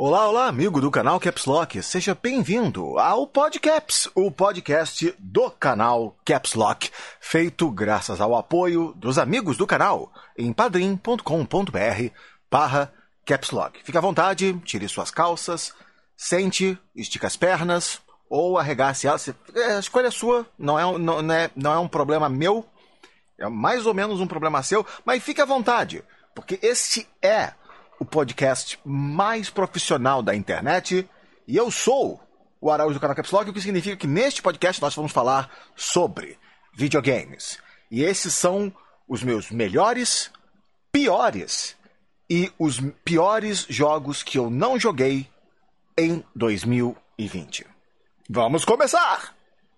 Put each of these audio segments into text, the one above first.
Olá, olá, amigo do canal Caps Lock. Seja bem-vindo ao Podcaps, o podcast do canal Caps Lock, feito graças ao apoio dos amigos do canal em padrim.com.br/capslock. Fique à vontade, tire suas calças, sente, estica as pernas ou arregace elas. A escolha é sua, não é um problema meu, é mais ou menos um problema seu, mas fique à vontade, porque este é o podcast mais profissional da internet, e eu sou o Araújo do canal Caps Lock, o que significa que neste podcast nós vamos falar sobre videogames. E esses são os meus melhores, piores e os piores jogos que eu não joguei em 2020. Vamos começar!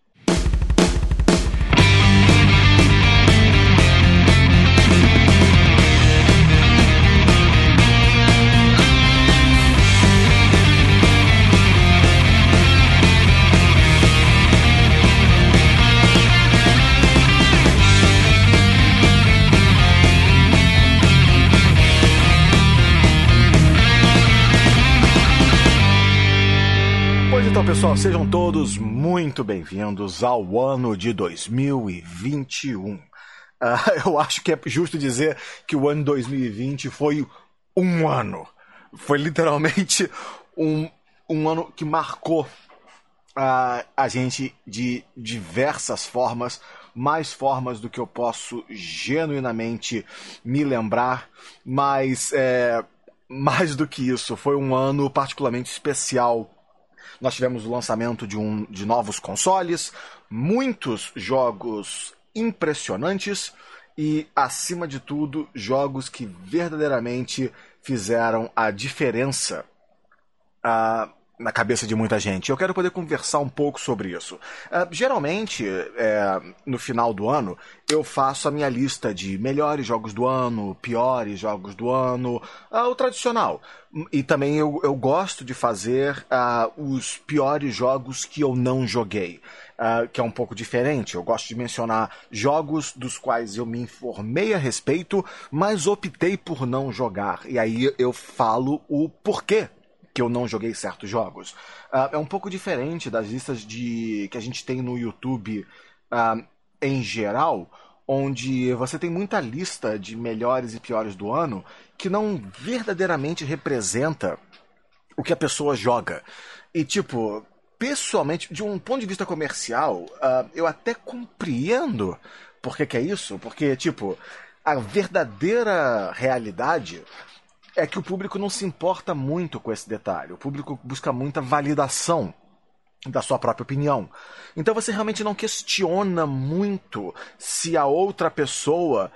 Então, pessoal, sejam todos muito bem-vindos ao ano de 2021. Eu acho que é justo dizer que o ano 2020 foi um ano. Foi literalmente um ano que marcou a gente de diversas formas, mais formas do que eu posso genuinamente me lembrar, mas mais do que isso, foi um ano particularmente especial. Nós tivemos o lançamento de novos consoles, muitos jogos impressionantes e, acima de tudo, jogos que verdadeiramente fizeram a diferença na cabeça de muita gente. Eu quero poder conversar um pouco sobre isso. Geralmente, no final do ano, eu faço a minha lista de melhores jogos do ano, piores jogos do ano, o tradicional. E também eu gosto de fazer os piores jogos que eu não joguei, que é um pouco diferente. Eu gosto de mencionar jogos dos quais eu me informei a respeito, mas optei por não jogar. E aí eu falo o porquê que eu não joguei certos jogos. É um pouco diferente das listas que a gente tem no YouTube em geral, onde você tem muita lista de melhores e piores do ano que não verdadeiramente representa o que a pessoa joga. E, tipo, pessoalmente, de um ponto de vista comercial, eu até compreendo por que é isso, porque, tipo, a verdadeira realidade é que o público não se importa muito com esse detalhe. O público busca muita validação da sua própria opinião. Então você realmente não questiona muito se a outra pessoa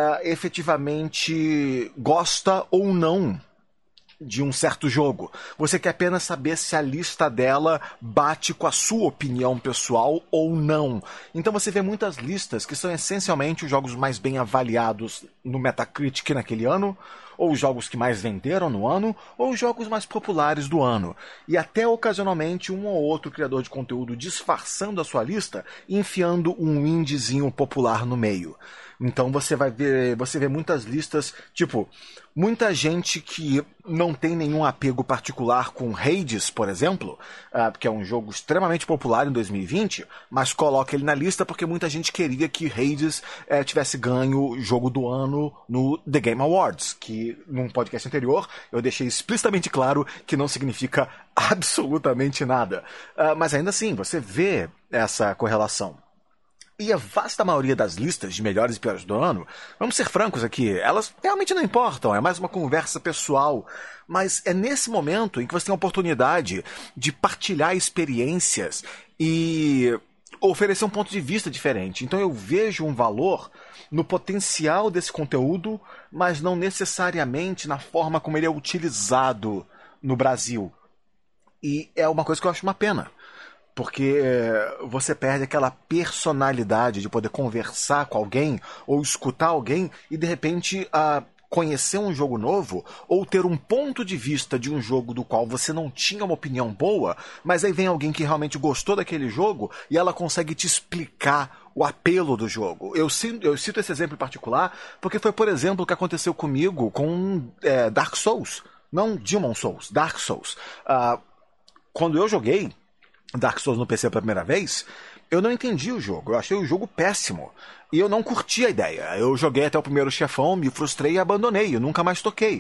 efetivamente gosta ou não de um certo jogo. Você quer apenas saber se a lista dela bate com a sua opinião pessoal ou não. Então você vê muitas listas que são essencialmente os jogos mais bem avaliados no Metacritic naquele ano, ou os jogos que mais venderam no ano, ou os jogos mais populares do ano. E até ocasionalmente um ou outro criador de conteúdo disfarçando a sua lista e enfiando um indiezinho popular no meio. Então você vê muitas listas, tipo, muita gente que não tem nenhum apego particular com Hades, por exemplo, que é um jogo extremamente popular em 2020, mas coloca ele na lista porque muita gente queria que Hades tivesse ganho o jogo do ano no The Game Awards, que num podcast anterior eu deixei explicitamente claro que não significa absolutamente nada. Mas ainda assim, você vê essa correlação. E a vasta maioria das listas de melhores e piores do ano, vamos ser francos aqui, elas realmente não importam, é mais uma conversa pessoal. Mas é nesse momento em que você tem a oportunidade de partilhar experiências e oferecer um ponto de vista diferente. Então eu vejo um valor no potencial desse conteúdo, mas não necessariamente na forma como ele é utilizado no Brasil. E é uma coisa que eu acho uma pena. Porque você perde aquela personalidade de poder conversar com alguém ou escutar alguém e de repente conhecer um jogo novo ou ter um ponto de vista de um jogo do qual você não tinha uma opinião boa, mas aí vem alguém que realmente gostou daquele jogo e ela consegue te explicar o apelo do jogo. Eu cito esse exemplo em particular porque foi, por exemplo, o que aconteceu comigo com Dark Souls Não Demon Souls, Dark Souls. Quando eu joguei Dark Souls no PC pela primeira vez, eu não entendi o jogo. Eu achei o jogo péssimo. E eu não curti a ideia. Eu joguei até o primeiro chefão, me frustrei e abandonei. Eu nunca mais toquei.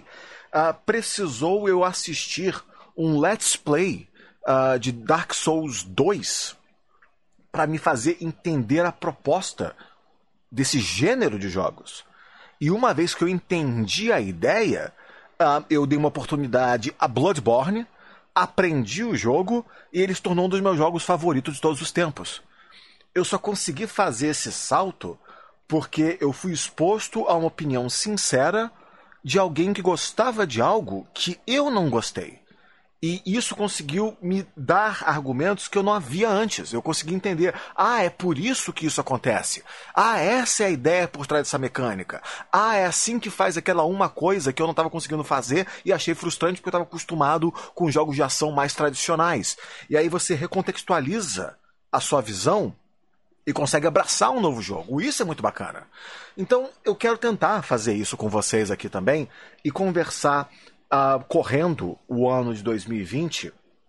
Precisou eu assistir um Let's Play de Dark Souls 2 para me fazer entender a proposta desse gênero de jogos. E uma vez que eu entendi a ideia, eu dei uma oportunidade a Bloodborne, aprendi o jogo e ele se tornou um dos meus jogos favoritos de todos os tempos. Eu só consegui fazer esse salto porque eu fui exposto a uma opinião sincera de alguém que gostava de algo que eu não gostei. E isso conseguiu me dar argumentos que eu não havia antes. Eu consegui entender. É por isso que isso acontece. Essa é a ideia por trás dessa mecânica. É assim que faz aquela uma coisa que eu não estava conseguindo fazer e achei frustrante porque eu estava acostumado com jogos de ação mais tradicionais. E aí você recontextualiza a sua visão e consegue abraçar um novo jogo. Isso é muito bacana. Então eu quero tentar fazer isso com vocês aqui também e conversar correndo o ano de 2020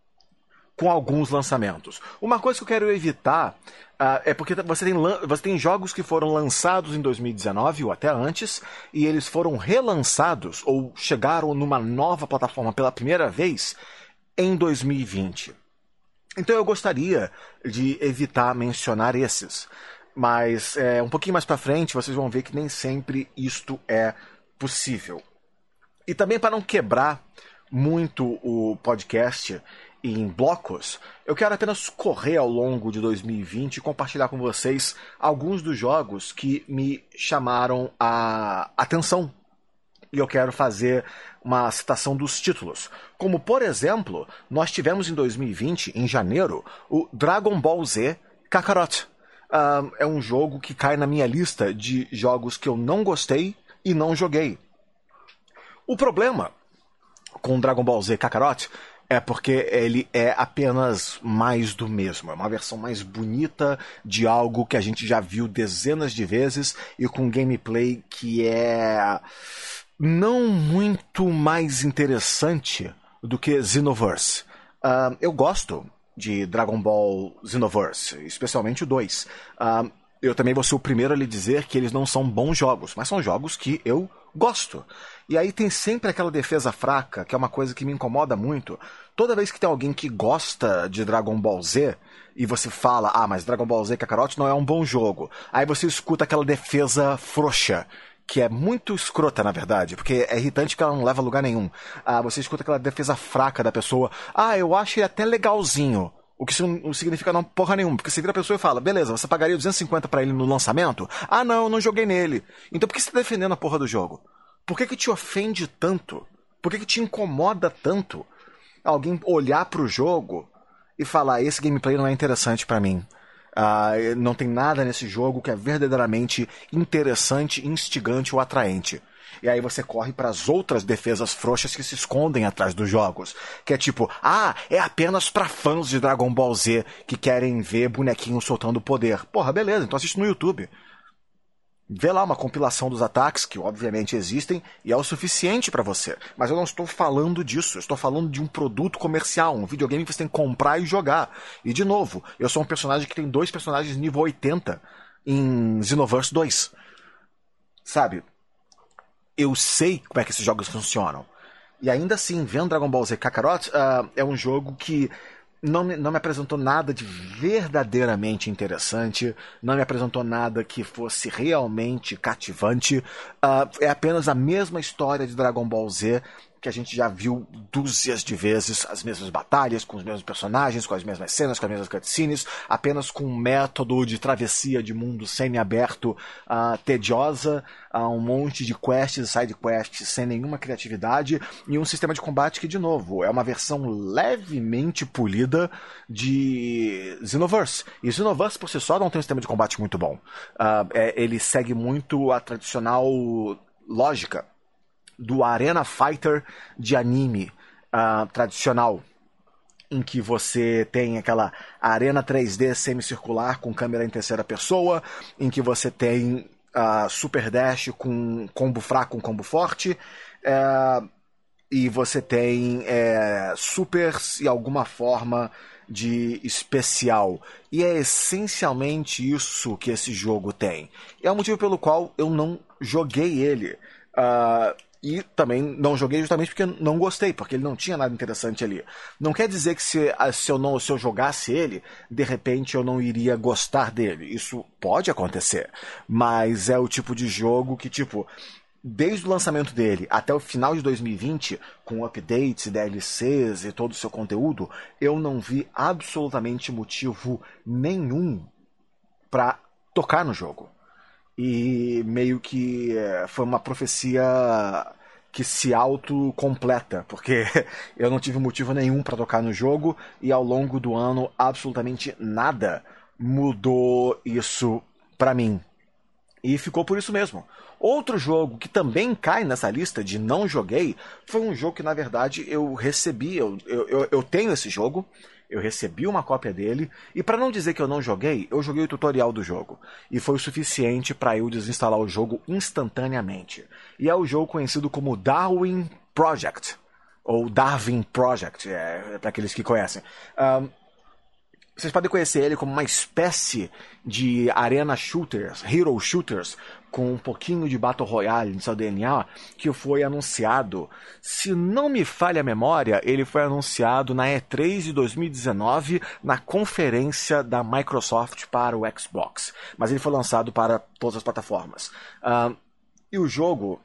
com alguns lançamentos. Uma coisa que eu quero evitar é porque você tem jogos que foram lançados em 2019 ou até antes e eles foram relançados ou chegaram numa nova plataforma pela primeira vez em 2020. Então eu gostaria de evitar mencionar esses. Mas um pouquinho mais pra frente vocês vão ver que nem sempre isto é possível. E também para não quebrar muito o podcast em blocos, eu quero apenas correr ao longo de 2020 e compartilhar com vocês alguns dos jogos que me chamaram a atenção. E eu quero fazer uma citação dos títulos. Como, por exemplo, nós tivemos em 2020, em janeiro, o Dragon Ball Z Kakarot. É um jogo que cai na minha lista de jogos que eu não gostei e não joguei. O problema com Dragon Ball Z Kakarot é porque ele é apenas mais do mesmo. É uma versão mais bonita de algo que a gente já viu dezenas de vezes e com gameplay que é não muito mais interessante do que Xenoverse. Eu gosto de Dragon Ball Xenoverse, especialmente o 2. Eu também vou ser o primeiro a lhe dizer que eles não são bons jogos, mas são jogos que eu gosto. E aí tem sempre aquela defesa fraca, que é uma coisa que me incomoda muito. Toda vez que tem alguém que gosta de Dragon Ball Z, e você fala, mas Dragon Ball Z Kakarot não é um bom jogo. Aí você escuta aquela defesa frouxa, que é muito escrota, na verdade, porque é irritante que ela não leva a lugar nenhum. Você escuta aquela defesa fraca da pessoa, eu acho ele até legalzinho. O que não significa não porra nenhuma, porque você vira a pessoa e fala, beleza, você pagaria 250 pra ele no lançamento? Não, eu não joguei nele. Então por que você tá defendendo a porra do jogo? Por que te ofende tanto? Por que te incomoda tanto alguém olhar pro jogo e falar, esse gameplay não é interessante pra mim? Não tem nada nesse jogo que é verdadeiramente interessante, instigante ou atraente. E aí você corre para as outras defesas frouxas que se escondem atrás dos jogos. Que é tipo, é apenas para fãs de Dragon Ball Z que querem ver bonequinhos soltando poder. Porra, beleza, então assiste no YouTube. Vê lá uma compilação dos ataques, que obviamente existem, e é o suficiente para você. Mas eu não estou falando disso, eu estou falando de um produto comercial, um videogame que você tem que comprar e jogar. E de novo, eu sou um personagem que tem 2 personagens nível 80 em Xenoverse 2. Sabe? Eu sei como é que esses jogos funcionam. E ainda assim, vendo Dragon Ball Z Kakarot, é um jogo que não me apresentou nada de verdadeiramente interessante, não me apresentou nada que fosse realmente cativante. É apenas a mesma história de Dragon Ball Z que a gente já viu dúzias de vezes, as mesmas batalhas, com os mesmos personagens, com as mesmas cenas, com as mesmas cutscenes, apenas com um método de travessia de mundo semi-aberto tediosa, um monte de quests e side-quests sem nenhuma criatividade, e um sistema de combate que, de novo, é uma versão levemente polida de Xenoverse. E Xenoverse, por si só, não tem um sistema de combate muito bom. Ele segue muito a tradicional lógica do Arena Fighter de anime tradicional, em que você tem aquela arena 3D semicircular com câmera em terceira pessoa, em que você tem Super Dash com combo fraco, com combo forte, e você tem supers e alguma forma de especial. E é essencialmente isso que esse jogo tem. E é o motivo pelo qual eu não joguei ele. E também não joguei justamente porque não gostei, porque ele não tinha nada interessante ali. Não quer dizer que se eu jogasse ele, de repente eu não iria gostar dele. Isso pode acontecer. Mas é o tipo de jogo que, desde o lançamento dele até o final de 2020, com updates, DLCs e todo o seu conteúdo, eu não vi absolutamente motivo nenhum para tocar no jogo. E meio que foi uma profecia que se autocompleta, porque eu não tive motivo nenhum para tocar no jogo e ao longo do ano absolutamente nada mudou isso para mim. E ficou por isso mesmo. Outro jogo que também cai nessa lista de não joguei foi um jogo que, na verdade, eu recebi. Eu tenho esse jogo, eu recebi uma cópia dele, e para não dizer que eu não joguei, eu joguei o tutorial do jogo. E foi o suficiente para eu desinstalar o jogo instantaneamente. E é o jogo conhecido como Darwin Project, ou Darwin Project, para aqueles que conhecem. Vocês podem conhecer ele como uma espécie de arena shooters, hero shooters, com um pouquinho de Battle Royale no seu DNA, que foi anunciado, se não me falha a memória, ele foi anunciado na E3 de 2019, na conferência da Microsoft para o Xbox. Mas ele foi lançado para todas as plataformas. E o jogo...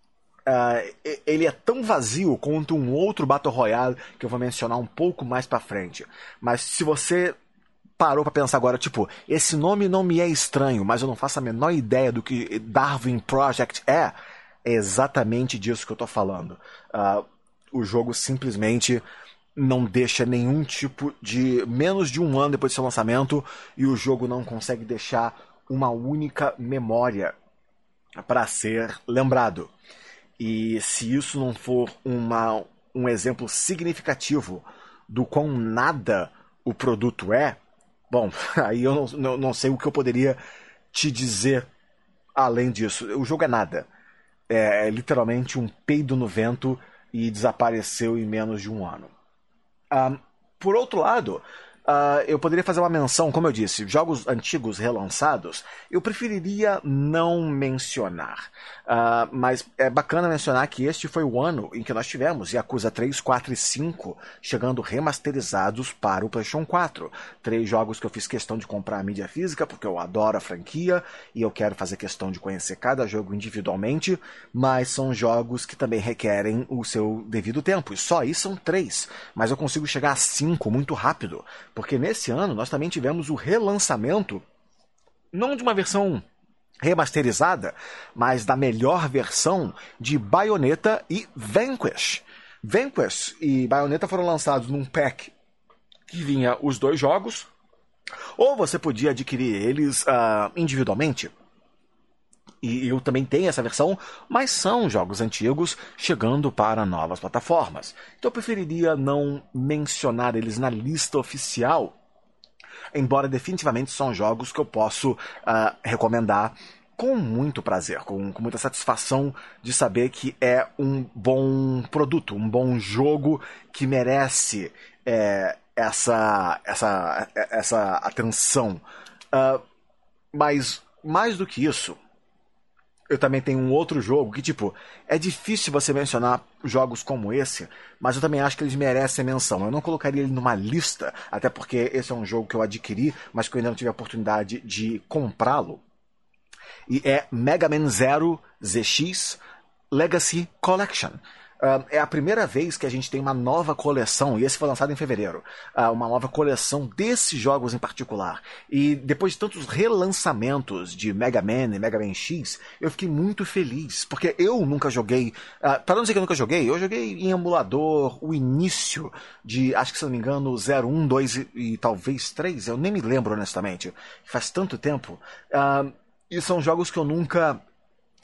ele é tão vazio quanto um outro Battle Royale que eu vou mencionar um pouco mais pra frente. Mas se você parou pra pensar agora, esse nome não me é estranho, mas eu não faço a menor ideia do que Darwin Project é exatamente disso que eu tô falando. O jogo simplesmente não deixa nenhum tipo de... menos de um ano depois do seu lançamento, e o jogo não consegue deixar uma única memória para ser lembrado. E se isso não for um exemplo significativo do quão nada o produto é, bom, aí eu não sei o que eu poderia te dizer além disso. O jogo é nada. É literalmente um peido no vento e desapareceu em menos de um ano. Por outro lado... eu poderia fazer uma menção, como eu disse, jogos antigos relançados, eu preferiria não mencionar. Mas é bacana mencionar que este foi o ano em que nós tivemos Yakuza 3, 4 e 5 chegando remasterizados para o PlayStation 4. 3 jogos que eu fiz questão de comprar a mídia física, porque eu adoro a franquia e eu quero fazer questão de conhecer cada jogo individualmente, mas são jogos que também requerem o seu devido tempo. E só aí são 3, mas eu consigo chegar a 5 muito rápido. Porque nesse ano nós também tivemos o relançamento, não de uma versão remasterizada, mas da melhor versão de Bayonetta e Vanquish. Vanquish e Bayonetta foram lançados num pack que vinha os 2 jogos, ou você podia adquirir eles individualmente. E eu também tenho essa versão, mas são jogos antigos chegando para novas plataformas. Então eu preferiria não mencionar eles na lista oficial, embora definitivamente são jogos que eu posso recomendar com muito prazer, com muita satisfação de saber que é um bom produto, um bom jogo que merece essa atenção. Mas mais do que isso, eu também tenho um outro jogo que, é difícil você mencionar jogos como esse, mas eu também acho que eles merecem menção. Eu não colocaria ele numa lista, até porque esse é um jogo que eu adquiri, mas que eu ainda não tive a oportunidade de comprá-lo. E é Mega Man Zero ZX Legacy Collection. É a primeira vez que a gente tem uma nova coleção, e esse foi lançado em fevereiro, uma nova coleção desses jogos em particular. E depois de tantos relançamentos de Mega Man e Mega Man X, eu fiquei muito feliz, porque eu nunca joguei, para não dizer que eu nunca joguei, eu joguei em emulador o início de, acho que se não me engano, 0, 1, 2 e talvez 3, eu nem me lembro honestamente, faz tanto tempo. E são jogos que eu nunca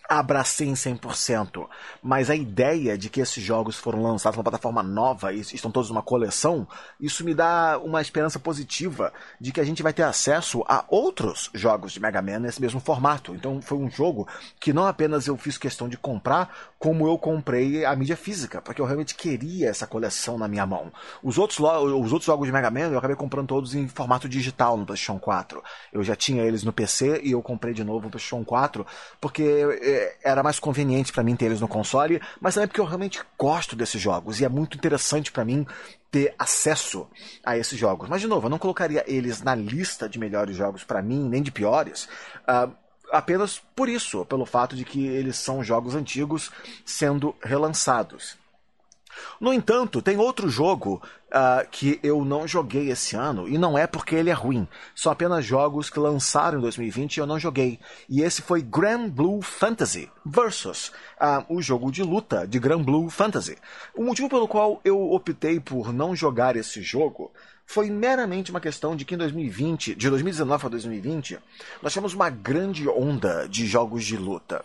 abracei em 100%, mas a ideia de que esses jogos foram lançados numa plataforma nova e estão todos numa coleção, isso me dá uma esperança positiva de que a gente vai ter acesso a outros jogos de Mega Man nesse mesmo formato. Então foi um jogo que não apenas eu fiz questão de comprar, como eu comprei a mídia física, porque eu realmente queria essa coleção na minha mão. Os outros jogos de Mega Man eu acabei comprando todos em formato digital no PlayStation 4. Eu já tinha eles no PC e eu comprei de novo no PlayStation 4, porque era mais conveniente pra mim ter eles no console, mas também porque eu realmente gosto desses jogos e é muito interessante pra mim ter acesso a esses jogos. Mas, de novo, eu não colocaria eles na lista de melhores jogos pra mim, nem de piores, apenas por isso, pelo fato de que eles são jogos antigos sendo relançados. No entanto, tem outro jogo que eu não joguei esse ano, e não é porque ele é ruim, são apenas jogos que lançaram em 2020 e eu não joguei. E esse foi Granblue Fantasy Versus, o jogo de luta de Granblue Fantasy. O motivo pelo qual eu optei por não jogar esse jogo foi meramente uma questão de que em 2020, de 2019 a 2020, nós tivemos uma grande onda de jogos de luta.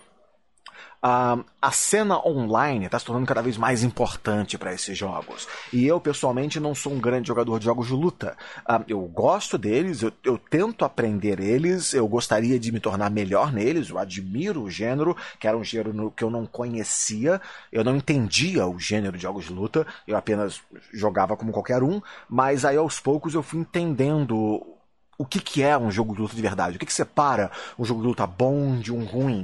A cena online está se tornando cada vez mais importante para esses jogos. E eu, pessoalmente, não sou um grande jogador de jogos de luta. Eu gosto deles, eu tento aprender eles, eu gostaria de me tornar melhor neles, eu admiro o gênero, que era um gênero que eu não conhecia, eu não entendia o gênero de jogos de luta, eu apenas jogava como qualquer um, mas aí aos poucos eu fui entendendo o que é um jogo de luta de verdade, o que separa um jogo de luta bom de um ruim,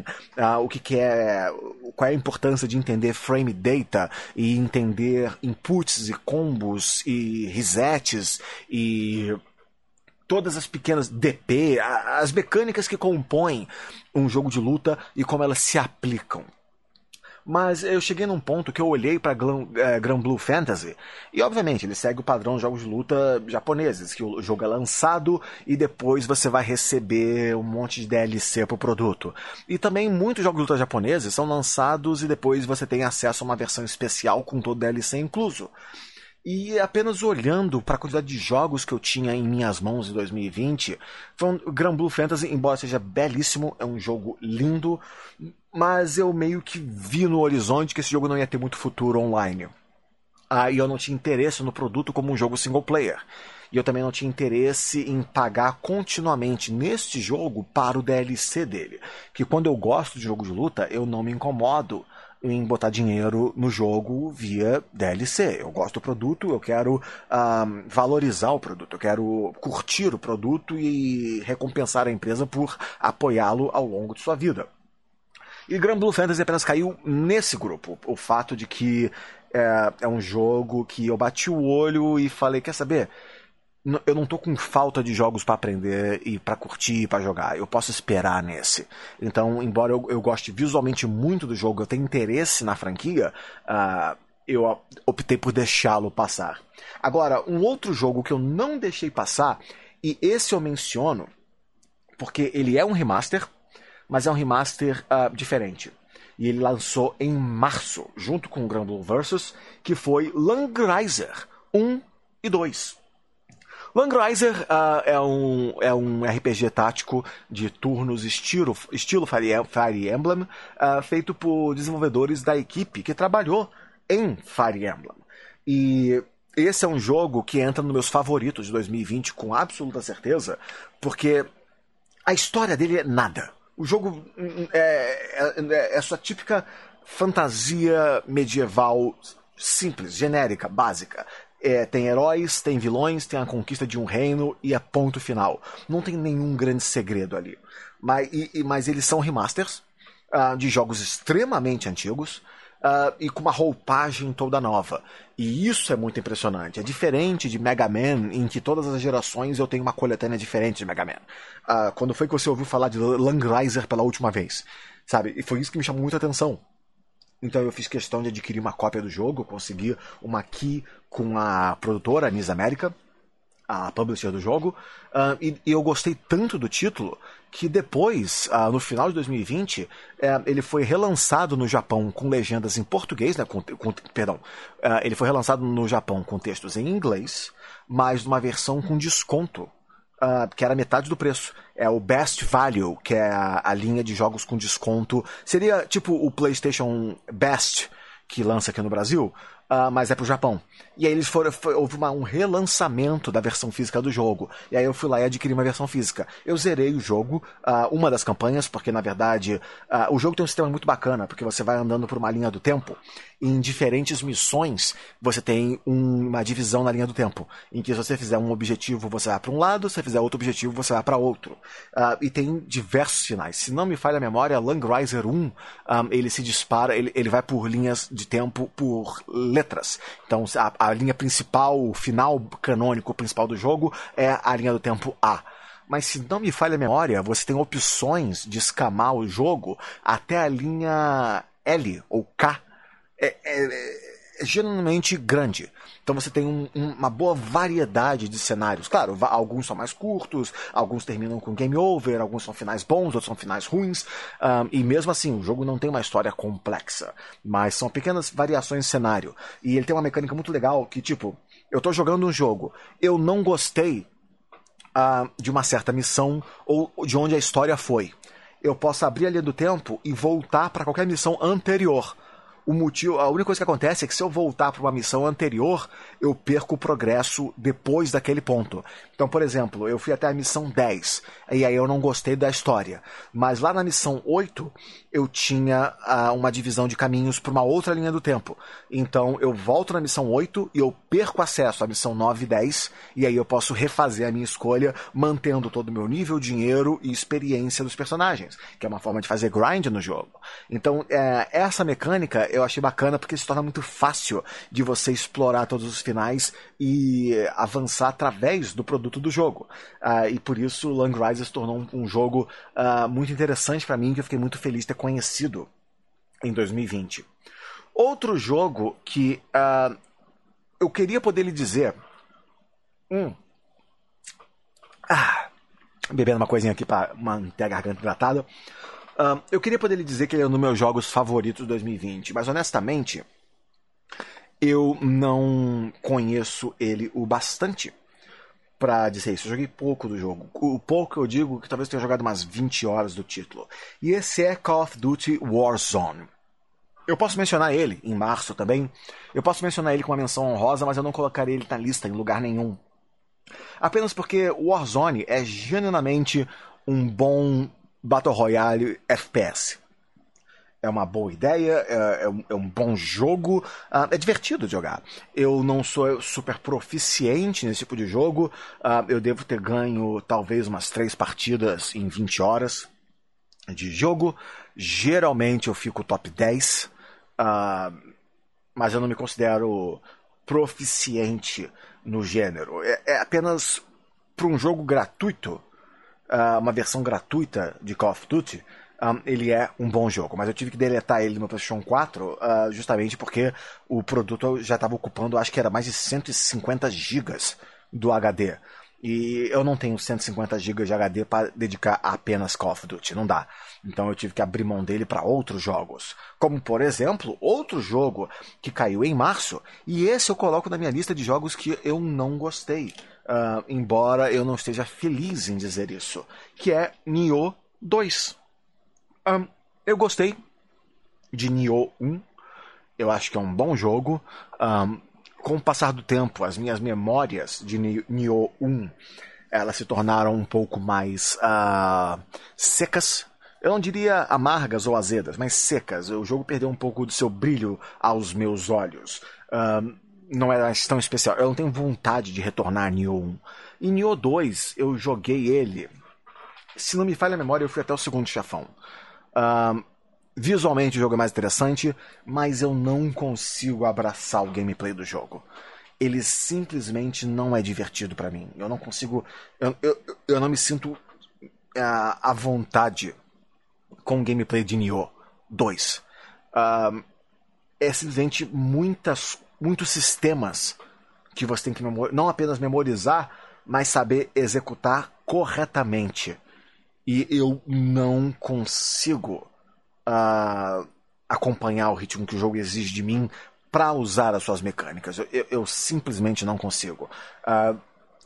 qual é a importância de entender frame data e entender inputs e combos e resets e todas as pequenas DP, as mecânicas que compõem um jogo de luta e como elas se aplicam. Mas eu cheguei num ponto que eu olhei para Granblue Fantasy e, obviamente, ele segue o padrão de jogos de luta japoneses, que o jogo é lançado e depois você vai receber um monte de DLC pro produto. E também muitos jogos de luta japoneses são lançados e depois você tem acesso a uma versão especial com todo DLC incluso. E apenas olhando para a quantidade de jogos que eu tinha em minhas mãos em 2020, o Granblue Fantasy, embora seja belíssimo, é um jogo lindo, mas eu meio que vi no horizonte que esse jogo não ia ter muito futuro online. E eu não tinha interesse no produto como um jogo single player. E eu também não tinha interesse em pagar continuamente neste jogo para o DLC dele. Que quando eu gosto de jogo de luta, eu não me incomodo em botar dinheiro no jogo via DLC. Eu gosto do produto, eu quero valorizar o produto, eu quero curtir o produto e recompensar a empresa por apoiá-lo ao longo de sua vida. E Granblue Fantasy apenas caiu nesse grupo. O fato de que é um jogo que eu bati o olho e falei, quer saber? Eu não tô com falta de jogos para aprender e para curtir e para jogar. Eu posso esperar nesse. Então, embora eu goste visualmente muito do jogo, eu tenho interesse na franquia, eu optei por deixá-lo passar. Agora, um outro jogo que eu não deixei passar, e esse eu menciono, porque ele é um remaster, mas é um remaster diferente. E ele lançou em março, junto com o Granblue Versus, que foi Langrisser 1 e 2. Langrisser é um RPG tático de turnos estilo Fire Emblem, feito por desenvolvedores da equipe que trabalhou em Fire Emblem. E esse é um jogo que entra nos meus favoritos de 2020 com absoluta certeza, porque a história dele é nada. O jogo é sua típica fantasia medieval simples, genérica, básica. Tem heróis, tem vilões, tem a conquista de um reino e é ponto final. Não tem nenhum grande segredo ali. Mas eles são remasters de jogos extremamente antigos e com uma roupagem toda nova. E isso é muito impressionante. É diferente de Mega Man, em que todas as gerações eu tenho uma coletânea diferente de Mega Man. Quando foi que você ouviu falar de Langrisser pela última vez? Sabe? E foi isso que me chamou muita atenção. Então eu fiz questão de adquirir uma cópia do jogo, consegui uma key com a produtora, a Nis America, a publisher do jogo, e eu gostei tanto do título que depois, no final de 2020, ele foi relançado no Japão com legendas em português, né, ele foi relançado no Japão com textos em inglês, mas numa versão com desconto que era metade do preço. É o Best Value, que é a linha de jogos com desconto. Seria tipo o PlayStation Best, que lança aqui no Brasil, mas é pro Japão. E aí houve um relançamento da versão física do jogo. E aí eu fui lá e adquiri uma versão física. Eu zerei o jogo, uma das campanhas, porque na verdade o jogo tem um sistema muito bacana, porque você vai andando por uma linha do tempo, e em diferentes missões você tem uma divisão na linha do tempo, em que se você fizer um objetivo você vai para um lado, se você fizer outro objetivo você vai para outro. E tem diversos finais. Se não me falha a memória, Langriser 1, ele se dispara, ele vai por linhas de tempo por letras. Então a linha principal, o final canônico principal do jogo é a linha do tempo A. Mas se não me falha a memória, você tem opções de escamar o jogo até a linha L ou K. É genuinamente grande. Então você tem uma boa variedade de cenários. Claro, alguns são mais curtos, alguns terminam com game over, alguns são finais bons, outros são finais ruins. E mesmo assim, o jogo não tem uma história complexa, mas são pequenas variações de cenário. E ele tem uma mecânica muito legal que, tipo, eu tô jogando um jogo, eu não gostei de uma certa missão ou de onde a história foi. Eu posso abrir a linha do tempo e voltar para qualquer missão anterior. A única coisa que acontece é que se eu voltar para uma missão anterior, eu perco o progresso depois daquele ponto. Então, por exemplo, eu fui até a missão 10, e aí eu não gostei da história. Mas lá na missão 8, eu tinha uma divisão de caminhos para uma outra linha do tempo. Então, eu volto na missão 8 e eu perco acesso à missão 9 e 10, e aí eu posso refazer a minha escolha, mantendo todo o meu nível, dinheiro e experiência dos personagens, que é uma forma de fazer grind no jogo. Então, essa mecânica eu achei bacana porque se torna muito fácil de você explorar todos os finais e avançar através do produto do jogo. E por isso Langriser se tornou um jogo muito interessante para mim, que eu fiquei muito feliz de ter conhecido em 2020. Outro jogo que eu queria poder lhe dizer... bebendo uma coisinha aqui para manter a garganta hidratada. Eu queria poder lhe dizer que ele é um dos meus jogos favoritos de 2020, mas honestamente, eu não conheço ele o bastante pra dizer isso. Eu joguei pouco do jogo. O pouco que eu digo que talvez tenha jogado umas 20 horas do título. E esse é Call of Duty Warzone. Eu posso mencionar ele em março também. Eu posso mencionar ele com uma menção honrosa, mas eu não colocarei ele na lista em lugar nenhum. Apenas porque Warzone é genuinamente um bom Battle Royale FPS. É uma boa ideia, é um bom jogo, é divertido de jogar. Eu não sou super proficiente nesse tipo de jogo, eu devo ter ganho talvez umas 3 partidas em 20 horas de jogo. Geralmente eu fico top 10, mas eu não me considero proficiente no gênero. É apenas para um jogo gratuito, uma versão gratuita de Call of Duty, ele é um bom jogo, mas eu tive que deletar ele no PlayStation 4 justamente porque o produto já estava ocupando, acho que era mais de 150 GB do HD. E eu não tenho 150 GB de HD para dedicar a apenas Call of Duty, não dá. Então eu tive que abrir mão dele para outros jogos. Como, por exemplo, outro jogo que caiu em março, e esse eu coloco na minha lista de jogos que eu não gostei. Embora eu não esteja feliz em dizer isso, que é Nioh 2. Eu gostei de Nioh 1, eu acho que é um bom jogo. Com o passar do tempo, as minhas memórias de Nioh 1 elas se tornaram um pouco mais secas. Eu não diria amargas ou azedas, mas secas. O jogo perdeu um pouco do seu brilho aos meus olhos. Não era tão especial. Eu não tenho vontade de retornar a Nioh 1. Em Nioh 2, eu joguei ele. Se não me falha a memória, eu fui até o segundo chefão. Visualmente o jogo é mais interessante, mas eu não consigo abraçar o gameplay do jogo. Ele simplesmente não é divertido pra mim. Eu não consigo... Eu não me sinto à vontade com o gameplay de Nioh 2. É simplesmente muitos sistemas que você tem que não apenas memorizar, mas saber executar corretamente. E eu não consigo acompanhar o ritmo que o jogo exige de mim para usar as suas mecânicas. Eu simplesmente não consigo.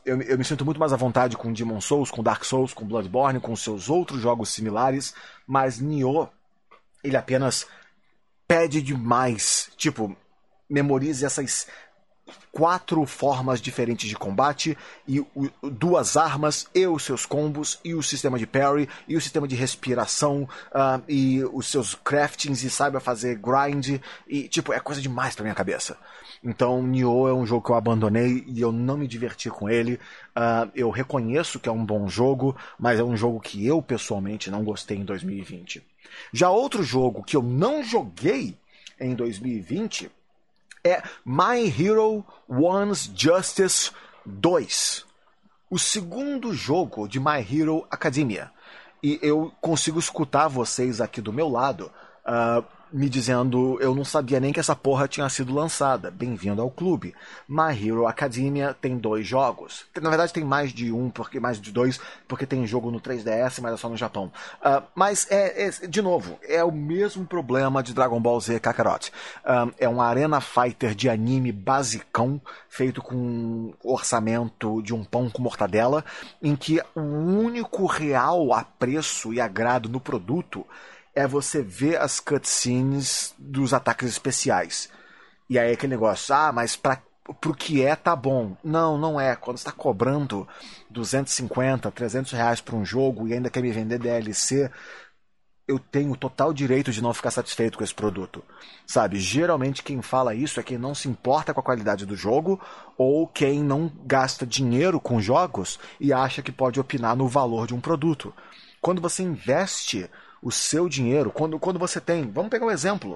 eu me sinto muito mais à vontade com Demon Souls, com Dark Souls, com Bloodborne, com seus outros jogos similares, mas Nioh, ele apenas pede demais. Tipo, memorize essas 4 formas diferentes de combate e 2 armas e os seus combos e o sistema de parry e o sistema de respiração e os seus craftings e saiba fazer grind e tipo, é coisa demais pra minha cabeça. Então Nioh é um jogo que eu abandonei e eu não me diverti com ele. Eu reconheço que é um bom jogo, mas é um jogo que eu pessoalmente não gostei em 2020. Já outro jogo que eu não joguei em 2020 é My Hero One's Justice 2. O segundo jogo de My Hero Academia. E eu consigo escutar vocês aqui do meu lado me dizendo, eu não sabia nem que essa porra tinha sido lançada. Bem-vindo ao clube. My Hero Academia tem 2 jogos. Na verdade tem mais de 1, mais de 2, porque tem jogo no 3DS, mas é só no Japão. Mas, de novo, é o mesmo problema de Dragon Ball Z Kakarot. É um Arena Fighter de anime basicão, feito com orçamento de um pão com mortadela, em que o único real apreço e agrado no produto é você ver as cutscenes dos ataques especiais. E aí aquele negócio, mas pro que tá bom. Não, não é. Quando você tá cobrando 250, 300 reais por um jogo e ainda quer me vender DLC, eu tenho total direito de não ficar satisfeito com esse produto. Sabe, geralmente quem fala isso é quem não se importa com a qualidade do jogo ou quem não gasta dinheiro com jogos e acha que pode opinar no valor de um produto. Quando você investe o seu dinheiro, quando você tem... Vamos pegar um exemplo.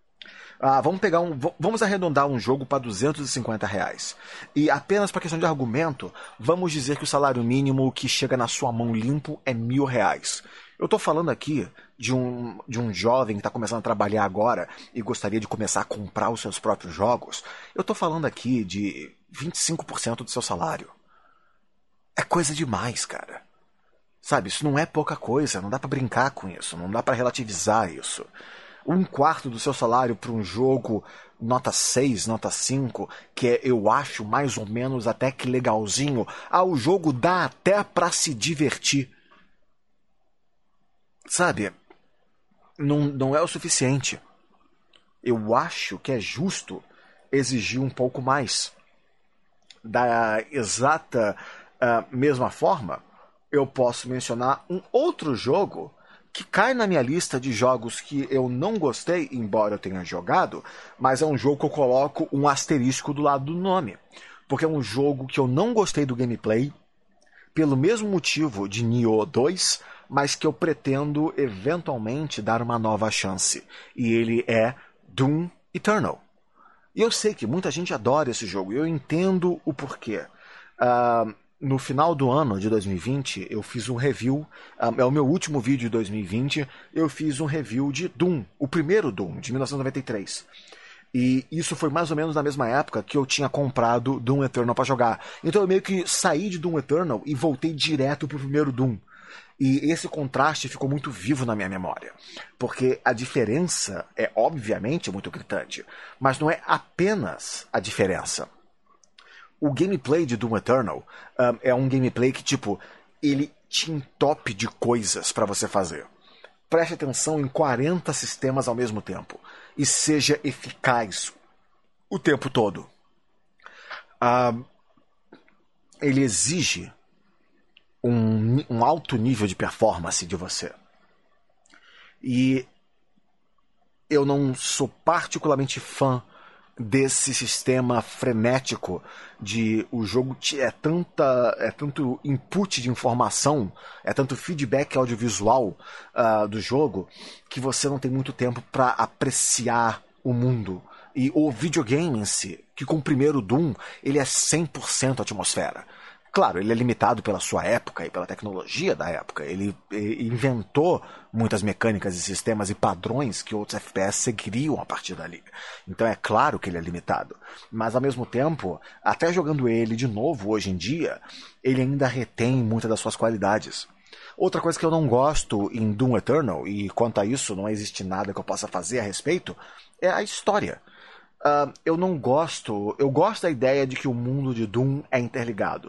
Vamos arredondar um jogo para 250 reais. E apenas para questão de argumento, vamos dizer que o salário mínimo que chega na sua mão limpo é R$1.000. Eu estou falando aqui de um jovem que está começando a trabalhar agora e gostaria de começar a comprar os seus próprios jogos. Eu estou falando aqui de 25% do seu salário. É coisa demais, cara. Sabe, isso não é pouca coisa, não dá pra brincar com isso, não dá pra relativizar isso. 1/4 do seu salário para um jogo nota 6, nota 5, que eu acho mais ou menos até que legalzinho, o jogo dá até pra se divertir. Sabe, não é o suficiente. Eu acho que é justo exigir um pouco mais. Da exata mesma forma, eu posso mencionar um outro jogo que cai na minha lista de jogos que eu não gostei, embora eu tenha jogado, mas é um jogo que eu coloco um asterisco do lado do nome. Porque é um jogo que eu não gostei do gameplay, pelo mesmo motivo de Nioh 2, mas que eu pretendo eventualmente dar uma nova chance. E ele é Doom Eternal. E eu sei que muita gente adora esse jogo, e eu entendo o porquê. No final do ano de 2020, eu fiz um review, é o meu último vídeo de 2020, eu fiz um review de Doom, o primeiro Doom, de 1993. E isso foi mais ou menos na mesma época que eu tinha comprado Doom Eternal para jogar. Então eu meio que saí de Doom Eternal e voltei direto pro primeiro Doom. E esse contraste ficou muito vivo na minha memória. Porque a diferença é obviamente muito gritante, mas não é apenas a diferença. O gameplay de Doom Eternal é um gameplay que, tipo, ele te entope de coisas para você fazer. Preste atenção em 40 sistemas ao mesmo tempo. E seja eficaz o tempo todo. Ele exige um alto nível de performance de você. E eu não sou particularmente fã desse sistema frenético de o jogo é tanto input de informação, é tanto feedback audiovisual do jogo, que você não tem muito tempo para apreciar o mundo. E o videogame em si, que com o primeiro Doom, ele é 100% atmosfera. Claro, ele é limitado pela sua época e pela tecnologia da época. Ele inventou muitas mecânicas e sistemas e padrões que outros FPS seguiriam a partir dali. Então é claro que ele é limitado. Mas ao mesmo tempo, até jogando ele de novo hoje em dia, ele ainda retém muitas das suas qualidades. Outra coisa que eu não gosto em Doom Eternal, e quanto a isso não existe nada que eu possa fazer a respeito, é a história. Eu gosto da ideia de que o mundo de Doom é interligado.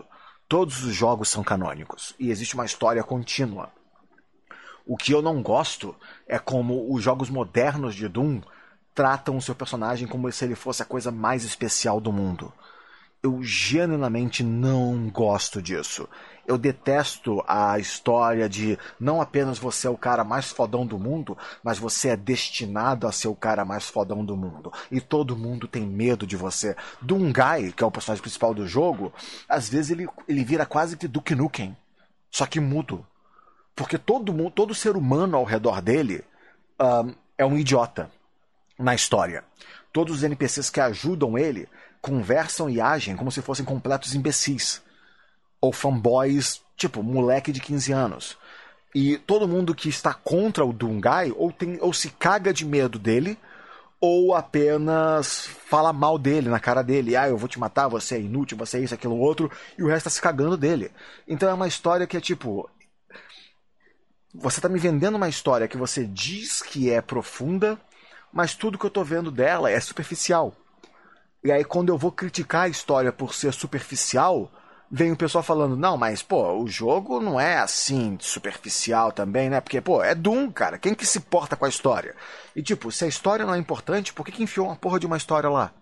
Todos os jogos são canônicos e existe uma história contínua. O que eu não gosto é como os jogos modernos de Doom tratam o seu personagem como se ele fosse a coisa mais especial do mundo. Eu genuinamente não gosto disso. Eu detesto a história de não apenas você é o cara mais fodão do mundo, mas você é destinado a ser o cara mais fodão do mundo. E todo mundo tem medo de você. Doomguy, que é o personagem principal do jogo, às vezes ele vira quase que Duke Nukem. Só que mudo. Porque todo ser humano ao redor dele é um idiota na história. Todos os NPCs que ajudam ele conversam e agem como se fossem completos imbecis. Ou fanboys, tipo, moleque de 15 anos. E todo mundo que está contra o Doomguy ou se caga de medo dele, ou apenas fala mal dele, na cara dele. Eu vou te matar, você é inútil, você é isso, aquilo, outro. E o resto está se cagando dele. Então é uma história que é tipo... Você está me vendendo uma história que você diz que é profunda, mas tudo que eu estou vendo dela é superficial. E aí quando eu vou criticar a história por ser superficial, vem o pessoal falando, não, mas o jogo não é assim superficial também, né? Porque, é Doom, cara, quem que se importa com a história? E tipo, se a história não é importante, por que enfiou uma porra de uma história lá?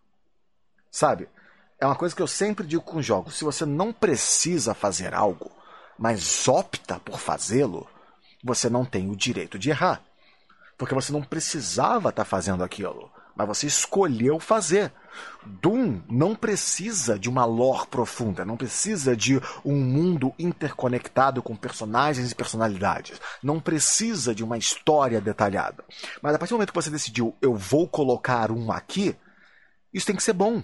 Sabe? É uma coisa que eu sempre digo com jogos, se você não precisa fazer algo, mas opta por fazê-lo, você não tem o direito de errar. Porque você não precisava estar fazendo aquilo, mas você escolheu fazer. Doom não precisa de uma lore profunda, não precisa de um mundo interconectado com personagens e personalidades, não precisa de uma história detalhada. Mas a partir do momento que você decidiu, eu vou colocar um aqui, isso tem que ser bom.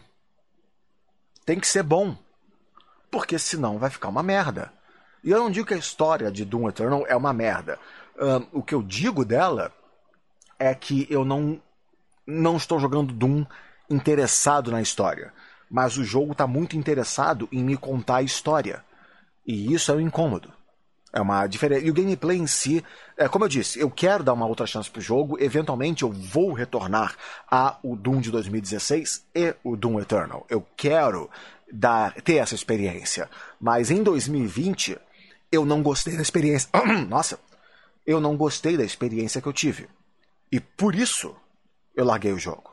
Tem que ser bom. Porque senão vai ficar uma merda. E eu não digo que a história de Doom Eternal é uma merda. O que eu digo dela é que eu não estou jogando Doom interessado na história. Mas o jogo está muito interessado em me contar a história. E isso é um incômodo. É uma diferença. E o gameplay em si, como eu disse, eu quero dar uma outra chance pro jogo. Eventualmente eu vou retornar ao Doom de 2016 e o Doom Eternal. Eu quero ter essa experiência. Mas em 2020... eu não gostei da experiência. Nossa! Eu não gostei da experiência que eu tive. E por isso, eu larguei o jogo.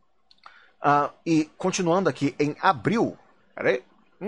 E continuando aqui, em abril... Peraí.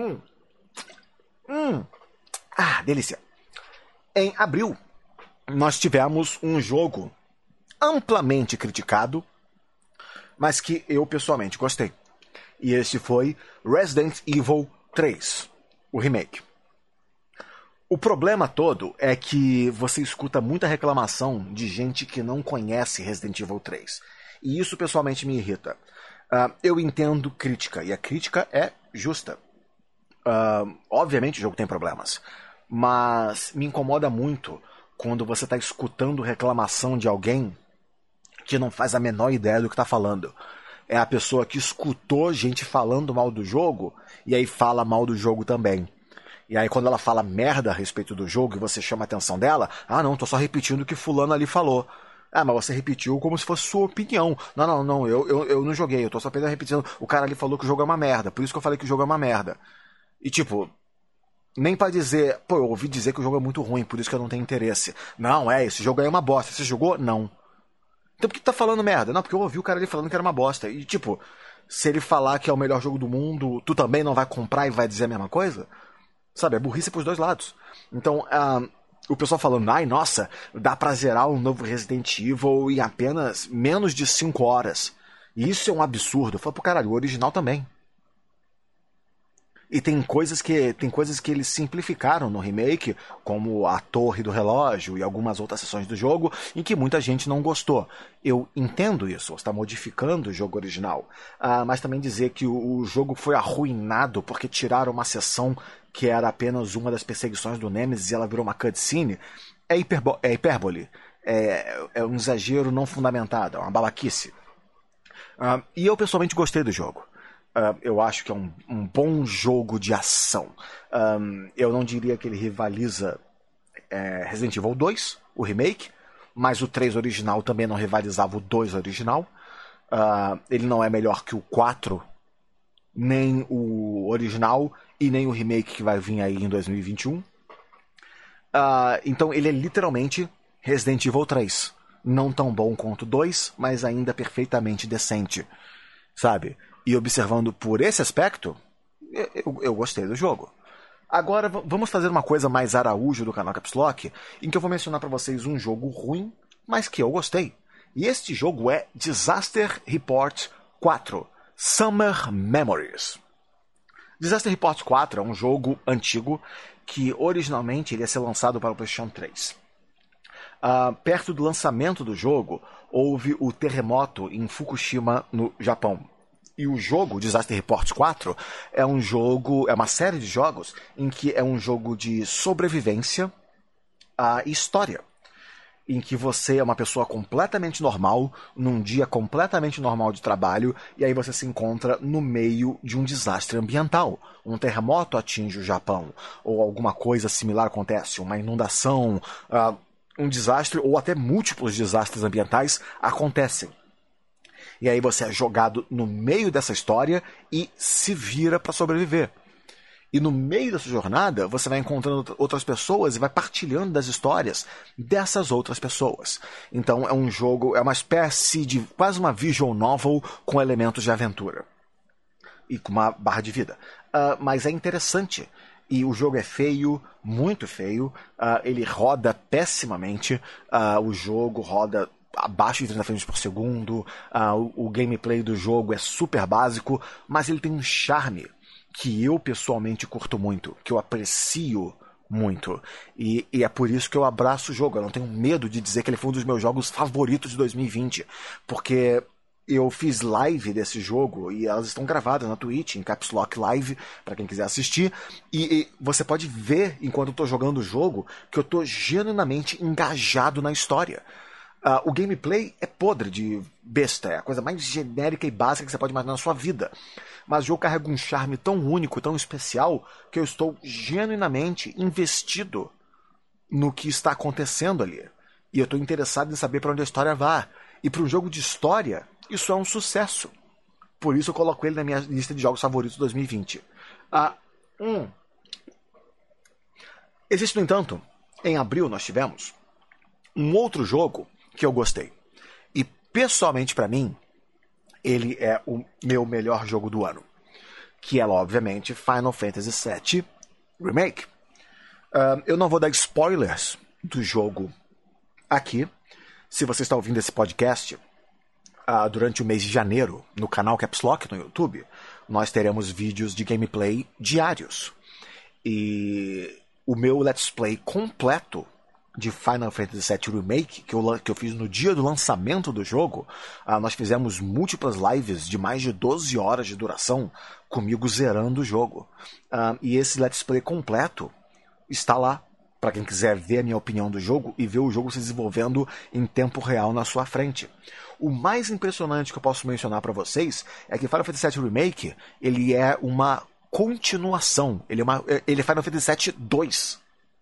Delícia. Em abril, nós tivemos um jogo amplamente criticado, mas que eu pessoalmente gostei. E esse foi Resident Evil 3, o remake. O problema todo é que você escuta muita reclamação de gente que não conhece Resident Evil 3. E isso pessoalmente me irrita. Eu entendo crítica, e a crítica é justa. Obviamente o jogo tem problemas. Mas me incomoda muito quando você está escutando reclamação de alguém que não faz a menor ideia do que está falando. É a pessoa que escutou gente falando mal do jogo e aí fala mal do jogo também. E aí quando ela fala merda a respeito do jogo e você chama a atenção dela, não, tô só repetindo o que fulano ali falou. Mas você repetiu como se fosse sua opinião. Não, eu não joguei, eu tô só apenas repetindo. O cara ali falou que o jogo é uma merda, por isso que eu falei que o jogo é uma merda. E tipo, nem pra dizer, eu ouvi dizer que o jogo é muito ruim, por isso que eu não tenho interesse. Não, esse jogo aí é uma bosta. Você jogou? Não. Então por que tu tá falando merda? Não, porque eu ouvi o cara ali falando que era uma bosta. E tipo, se ele falar que é o melhor jogo do mundo, tu também não vai comprar e vai dizer a mesma coisa? Sabe, é burrice pros dois lados. Então, o pessoal falando, nossa, dá pra zerar um novo Resident Evil em apenas menos de 5 horas. E isso é um absurdo. Eu falo, caralho, o original também. E tem coisas que eles simplificaram no remake, como a torre do relógio e algumas outras seções do jogo, em que muita gente não gostou. Eu entendo isso, você está modificando o jogo original. Mas também dizer que o jogo foi arruinado porque tiraram uma seção que era apenas uma das perseguições do Nemesis e ela virou uma cutscene, é hipérbole. É um exagero não fundamentado, é uma babaquice. E eu pessoalmente gostei do jogo. Eu acho que é um bom jogo de ação. Eu não diria que ele rivaliza Resident Evil 2, o remake, mas o 3 original também não rivalizava o 2 original. Ele não é melhor que o 4, nem o original, e nem o remake que vai vir aí em 2021. Então ele é literalmente Resident Evil 3. Não tão bom quanto o 2, mas ainda perfeitamente decente, sabe? E observando por esse aspecto, eu gostei do jogo. Agora vamos fazer uma coisa mais Araújo do canal Caps Lock, em que eu vou mencionar para vocês um jogo ruim, mas que eu gostei. E este jogo é Disaster Report 4, Summer Memories. Disaster Report 4 é um jogo antigo que originalmente ele ia ser lançado para o PlayStation 3. Perto do lançamento do jogo, houve o terremoto em Fukushima, no Japão. E o jogo, Disaster Report 4, é uma série de jogos em que é um jogo de sobrevivência e história. Em que você é uma pessoa completamente normal, num dia completamente normal de trabalho, e aí você se encontra no meio de um desastre ambiental. Um terremoto atinge o Japão, ou alguma coisa similar acontece, uma inundação, um desastre, ou até múltiplos desastres ambientais acontecem. E aí você é jogado no meio dessa história e se vira para sobreviver. E no meio dessa jornada, você vai encontrando outras pessoas e vai partilhando das histórias dessas outras pessoas. Então é um jogo, é uma espécie de quase uma visual novel com elementos de aventura. E com uma barra de vida. Mas é interessante. E o jogo é feio, muito feio. Ele roda pessimamente. O jogo roda abaixo de 30 frames por segundo. O gameplay do jogo é super básico, mas ele tem um charme que eu pessoalmente curto muito, que eu aprecio muito. E é por isso que eu abraço o jogo. Eu não tenho medo de dizer que ele foi um dos meus jogos favoritos de 2020, porque eu fiz live desse jogo e elas estão gravadas na Twitch, em Caps Lock Live, para quem quiser assistir. E você pode ver, enquanto eu tô jogando o jogo, que eu tô genuinamente engajado na história. O gameplay é podre de besta, é a coisa mais genérica e básica que você pode imaginar na sua vida. Mas o jogo carrega um charme tão único, tão especial, que eu estou genuinamente investido no que está acontecendo ali. E eu estou interessado em saber para onde a história vai. E para um jogo de história, isso é um sucesso. Por isso eu coloco ele na minha lista de jogos favoritos de 2020. Existe, no entanto, em abril nós tivemos um outro jogo que eu gostei. E pessoalmente para mim, ele é o meu melhor jogo do ano. Que é, obviamente, Final Fantasy VII Remake. Eu não vou dar spoilers do jogo aqui. Se você está ouvindo esse podcast durante o mês de janeiro, no canal Caps Lock no YouTube, nós teremos vídeos de gameplay diários. E o meu Let's Play completo de Final Fantasy VII Remake, que eu fiz no dia do lançamento do jogo, nós fizemos múltiplas lives de mais de 12 horas de duração, comigo zerando o jogo. E esse Let's Play completo está lá, para quem quiser ver a minha opinião do jogo e ver o jogo se desenvolvendo em tempo real na sua frente. O mais impressionante que eu posso mencionar para vocês é que Final Fantasy VII Remake, ele é uma continuação, ele é Final Fantasy VII 2.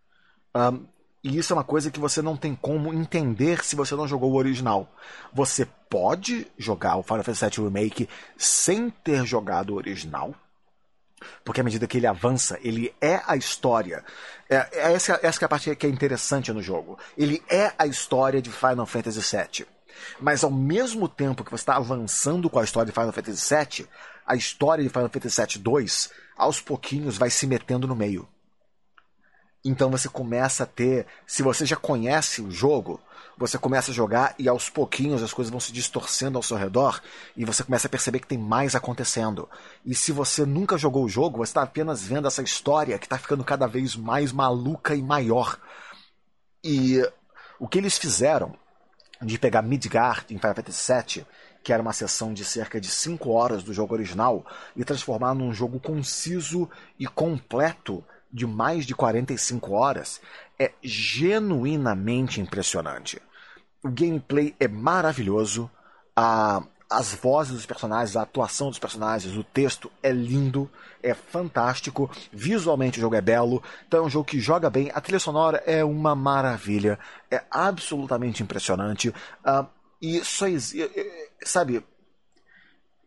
E isso é uma coisa que você não tem como entender se você não jogou o original. Você pode jogar o Final Fantasy VII Remake sem ter jogado o original, porque à medida que ele avança, ele é a história. Essa é a parte que é interessante no jogo. Ele é a história de Final Fantasy VII. Mas ao mesmo tempo que você está avançando com a história de Final Fantasy VII, a história de Final Fantasy VII 2, aos pouquinhos, vai se metendo no meio. Então você começa a ter... Se você já conhece o jogo, você começa a jogar e aos pouquinhos as coisas vão se distorcendo ao seu redor e você começa a perceber que tem mais acontecendo. E se você nunca jogou o jogo, você está apenas vendo essa história que está ficando cada vez mais maluca e maior. E o que eles fizeram de pegar Midgard em Final Fantasy VII, que era uma sessão de cerca de 5 horas do jogo original, e transformar num jogo conciso e completo de mais de 45 horas, é genuinamente impressionante. O gameplay é maravilhoso, as vozes dos personagens, a atuação dos personagens, o texto é lindo, é fantástico, visualmente o jogo é belo, então é um jogo que joga bem, a trilha sonora é uma maravilha, é absolutamente impressionante, e só sabe,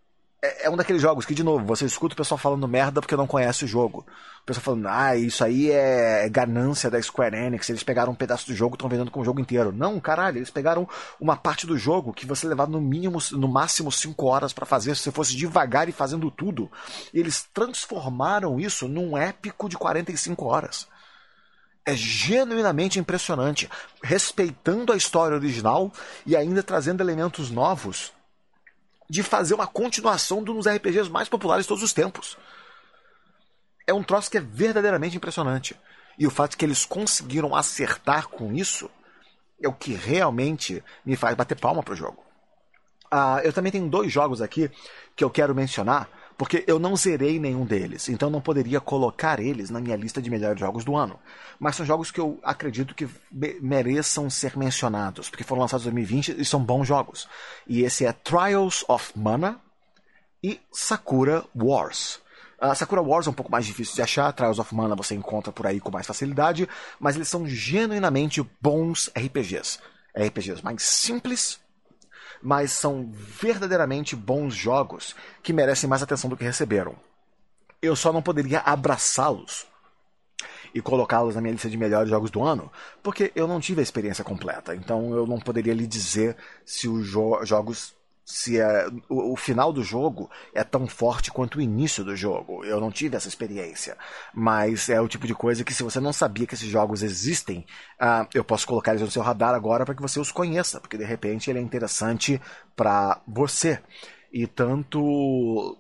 é um daqueles jogos que, de novo, você escuta o pessoal falando merda porque não conhece o jogo. O pessoal falando, isso aí é ganância da Square Enix, eles pegaram um pedaço do jogo e estão vendendo com o jogo inteiro. Não, caralho, eles pegaram uma parte do jogo que você levava no máximo 5 horas pra fazer, se você fosse devagar e fazendo tudo. E eles transformaram isso num épico de 45 horas. É genuinamente impressionante, respeitando a história original e ainda trazendo elementos novos de fazer uma continuação de um dos RPGs mais populares de todos os tempos. É um troço que é verdadeiramente impressionante. E o fato que eles conseguiram acertar com isso é o que realmente me faz bater palma pro jogo. Eu também tenho 2 jogos aqui que eu quero mencionar, porque eu não zerei nenhum deles, então não poderia colocar eles na minha lista de melhores jogos do ano. Mas são jogos que eu acredito que mereçam ser mencionados, porque foram lançados em 2020 e são bons jogos. E esse é Trials of Mana e Sakura Wars. Sakura Wars é um pouco mais difícil de achar, Trials of Mana você encontra por aí com mais facilidade, mas eles são genuinamente bons RPGs. RPGs mais simples, mas são verdadeiramente bons jogos que merecem mais atenção do que receberam. Eu só não poderia abraçá-los e colocá-los na minha lista de melhores jogos do ano, porque eu não tive a experiência completa. Então eu não poderia lhe dizer se os jogos, se o final do jogo é tão forte quanto o início do jogo. Eu não tive essa experiência. Mas é o tipo de coisa que, se você não sabia que esses jogos existem, eu posso colocar eles no seu radar agora para que você os conheça, porque de repente ele é interessante para você. E tanto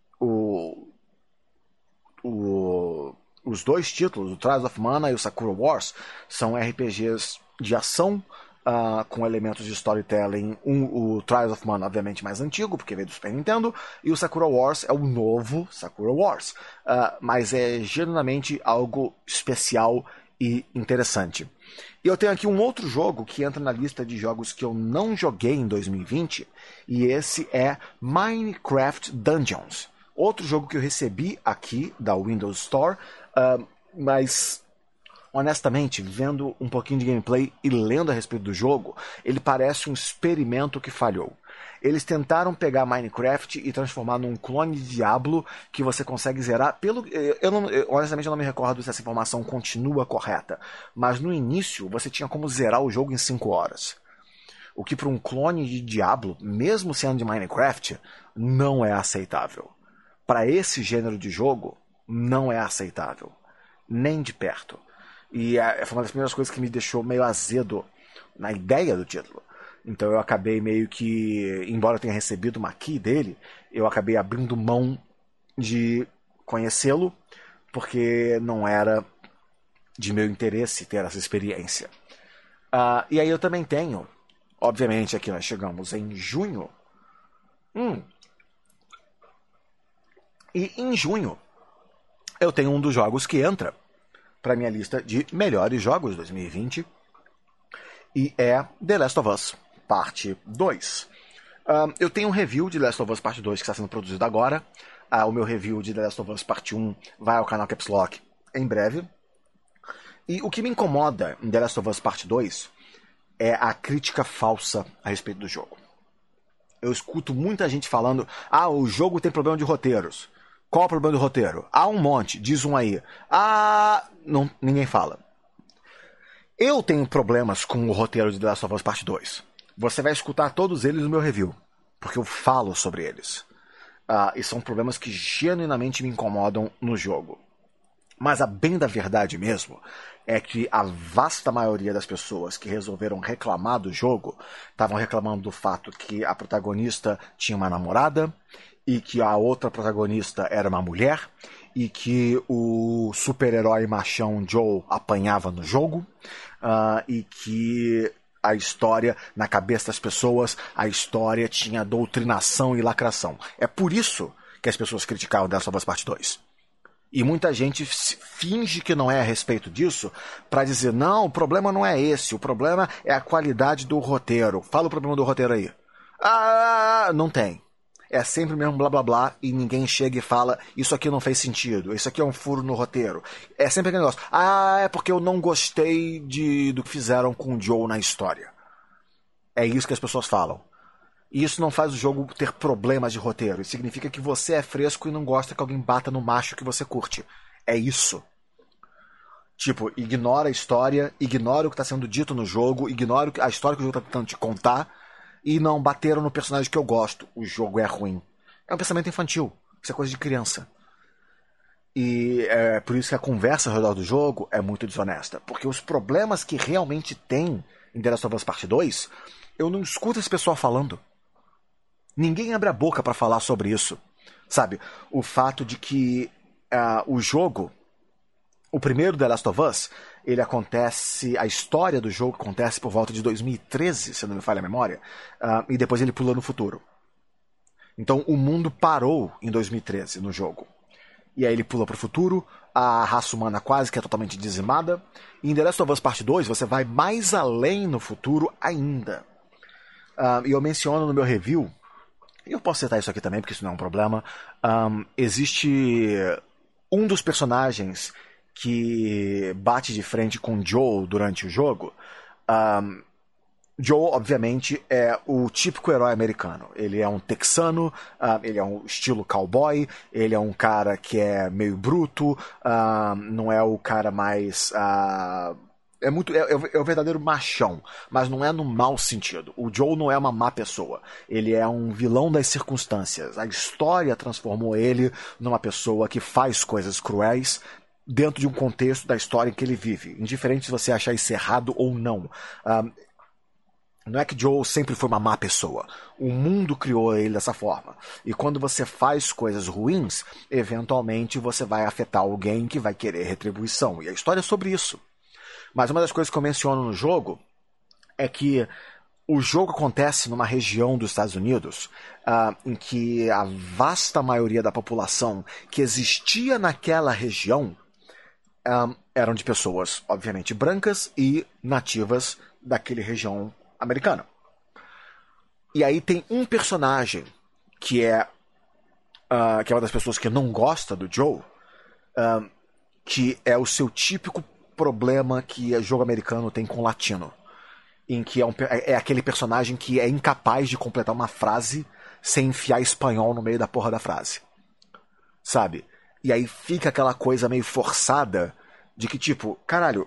os 2 títulos, o Trials of Mana e o Sakura Wars, são RPGs de ação, com elementos de storytelling. O Trials of Mana, obviamente, mais antigo, porque veio do Super Nintendo, e o Sakura Wars é o novo Sakura Wars. Mas é genuinamente algo especial e interessante. E eu tenho aqui um outro jogo que entra na lista de jogos que eu não joguei em 2020, e esse é Minecraft Dungeons. Outro jogo que eu recebi aqui da Windows Store, mas honestamente, vendo um pouquinho de gameplay e lendo a respeito do jogo, ele parece um experimento que falhou. Eles tentaram pegar Minecraft e transformar num clone de Diablo que você consegue zerar. Honestamente, eu não me recordo se essa informação continua correta, mas no início você tinha como zerar o jogo em 5 horas. O que para um clone de Diablo, mesmo sendo de Minecraft, não é aceitável. Para esse gênero de jogo, não é aceitável. Nem de perto. E foi uma das primeiras coisas que me deixou meio azedo na ideia do título. Então eu acabei meio que, embora eu tenha recebido uma key dele, eu acabei abrindo mão de conhecê-lo, porque não era de meu interesse ter essa experiência. E aí eu também tenho, obviamente aqui nós chegamos em junho. E em junho eu tenho um dos jogos que entra para minha lista de melhores jogos de 2020, e é The Last of Us Parte 2. Eu tenho um review de The Last of Us Parte 2 que está sendo produzido agora. O meu review de The Last of Us Parte 1 vai ao canal Caps Lock em breve. E o que me incomoda em The Last of Us Parte 2 é a crítica falsa a respeito do jogo. Eu escuto muita gente falando, o jogo tem problema de roteiros. Qual o problema do roteiro? Um monte, diz um aí. Não, ninguém fala. Eu tenho problemas com o roteiro de The Last of Us Part 2. Você vai escutar todos eles no meu review, porque eu falo sobre eles. E são problemas que genuinamente me incomodam no jogo. Mas a bem da verdade mesmo é que a vasta maioria das pessoas que resolveram reclamar do jogo estavam reclamando do fato que a protagonista tinha uma namorada, e que a outra protagonista era uma mulher, e que o super-herói machão Joel apanhava no jogo, e que a história, na cabeça das pessoas, a história tinha doutrinação e lacração. É por isso que as pessoas criticaram The Last of Us Part 2. E muita gente finge que não é a respeito disso para dizer, não, o problema não é esse, o problema é a qualidade do roteiro. Fala o problema do roteiro aí. Não tem. É sempre o mesmo blá blá blá e ninguém chega e fala, isso aqui não fez sentido, isso aqui é um furo no roteiro. É sempre aquele negócio, é porque eu não gostei do que fizeram com o Joe na história. É isso que as pessoas falam. E isso não faz o jogo ter problemas de roteiro. Isso significa que você é fresco e não gosta que alguém bata no macho que você curte. É isso. Tipo, ignora a história, ignora o que está sendo dito no jogo, ignora a história que o jogo está tentando te contar e não bateram no personagem que eu gosto. O jogo é ruim. É um pensamento infantil. Isso é coisa de criança. E é por isso que a conversa ao redor do jogo é muito desonesta. Porque os problemas que realmente tem em The Last of Us Part 2, eu não escuto esse pessoal falando. Ninguém abre a boca para falar sobre isso. Sabe? O fato de que o jogo, o primeiro The Last of Us, ele acontece, a história do jogo acontece por volta de 2013, se não me falha a memória, e depois ele pula no futuro. Então o mundo parou em 2013 no jogo. E aí ele pula pro futuro, a raça humana quase que é totalmente dizimada. E em The Last of Us Part 2 você vai mais além no futuro ainda. E eu menciono no meu review, e eu posso citar isso aqui também porque isso não é um problema, existe um dos personagens que bate de frente com Joel durante o jogo. Joel, obviamente, é o típico herói americano. Ele é um texano, ele é um estilo cowboy, ele é um cara que é meio bruto, não é o cara mais... É o verdadeiro machão, mas não é no mau sentido. O Joel não é uma má pessoa. Ele é um vilão das circunstâncias. A história transformou ele numa pessoa que faz coisas cruéis dentro de um contexto da história em que ele vive. Indiferente se você achar isso errado ou não. Não é que Joel sempre foi uma má pessoa. O mundo criou ele dessa forma. E quando você faz coisas ruins, eventualmente você vai afetar alguém que vai querer retribuição. E a história é sobre isso. Mas uma das coisas que eu menciono no jogo é que o jogo acontece numa região dos Estados Unidos em que a vasta maioria da população que existia naquela região eram de pessoas, obviamente, brancas e nativas daquela região americana. E aí tem um personagem que é uma das pessoas que não gosta do Joe, que é o seu típico problema que o jogo americano tem com o latino, em que é aquele personagem que é incapaz de completar uma frase sem enfiar espanhol no meio da porra da frase, sabe? E aí fica aquela coisa meio forçada de que, tipo, caralho,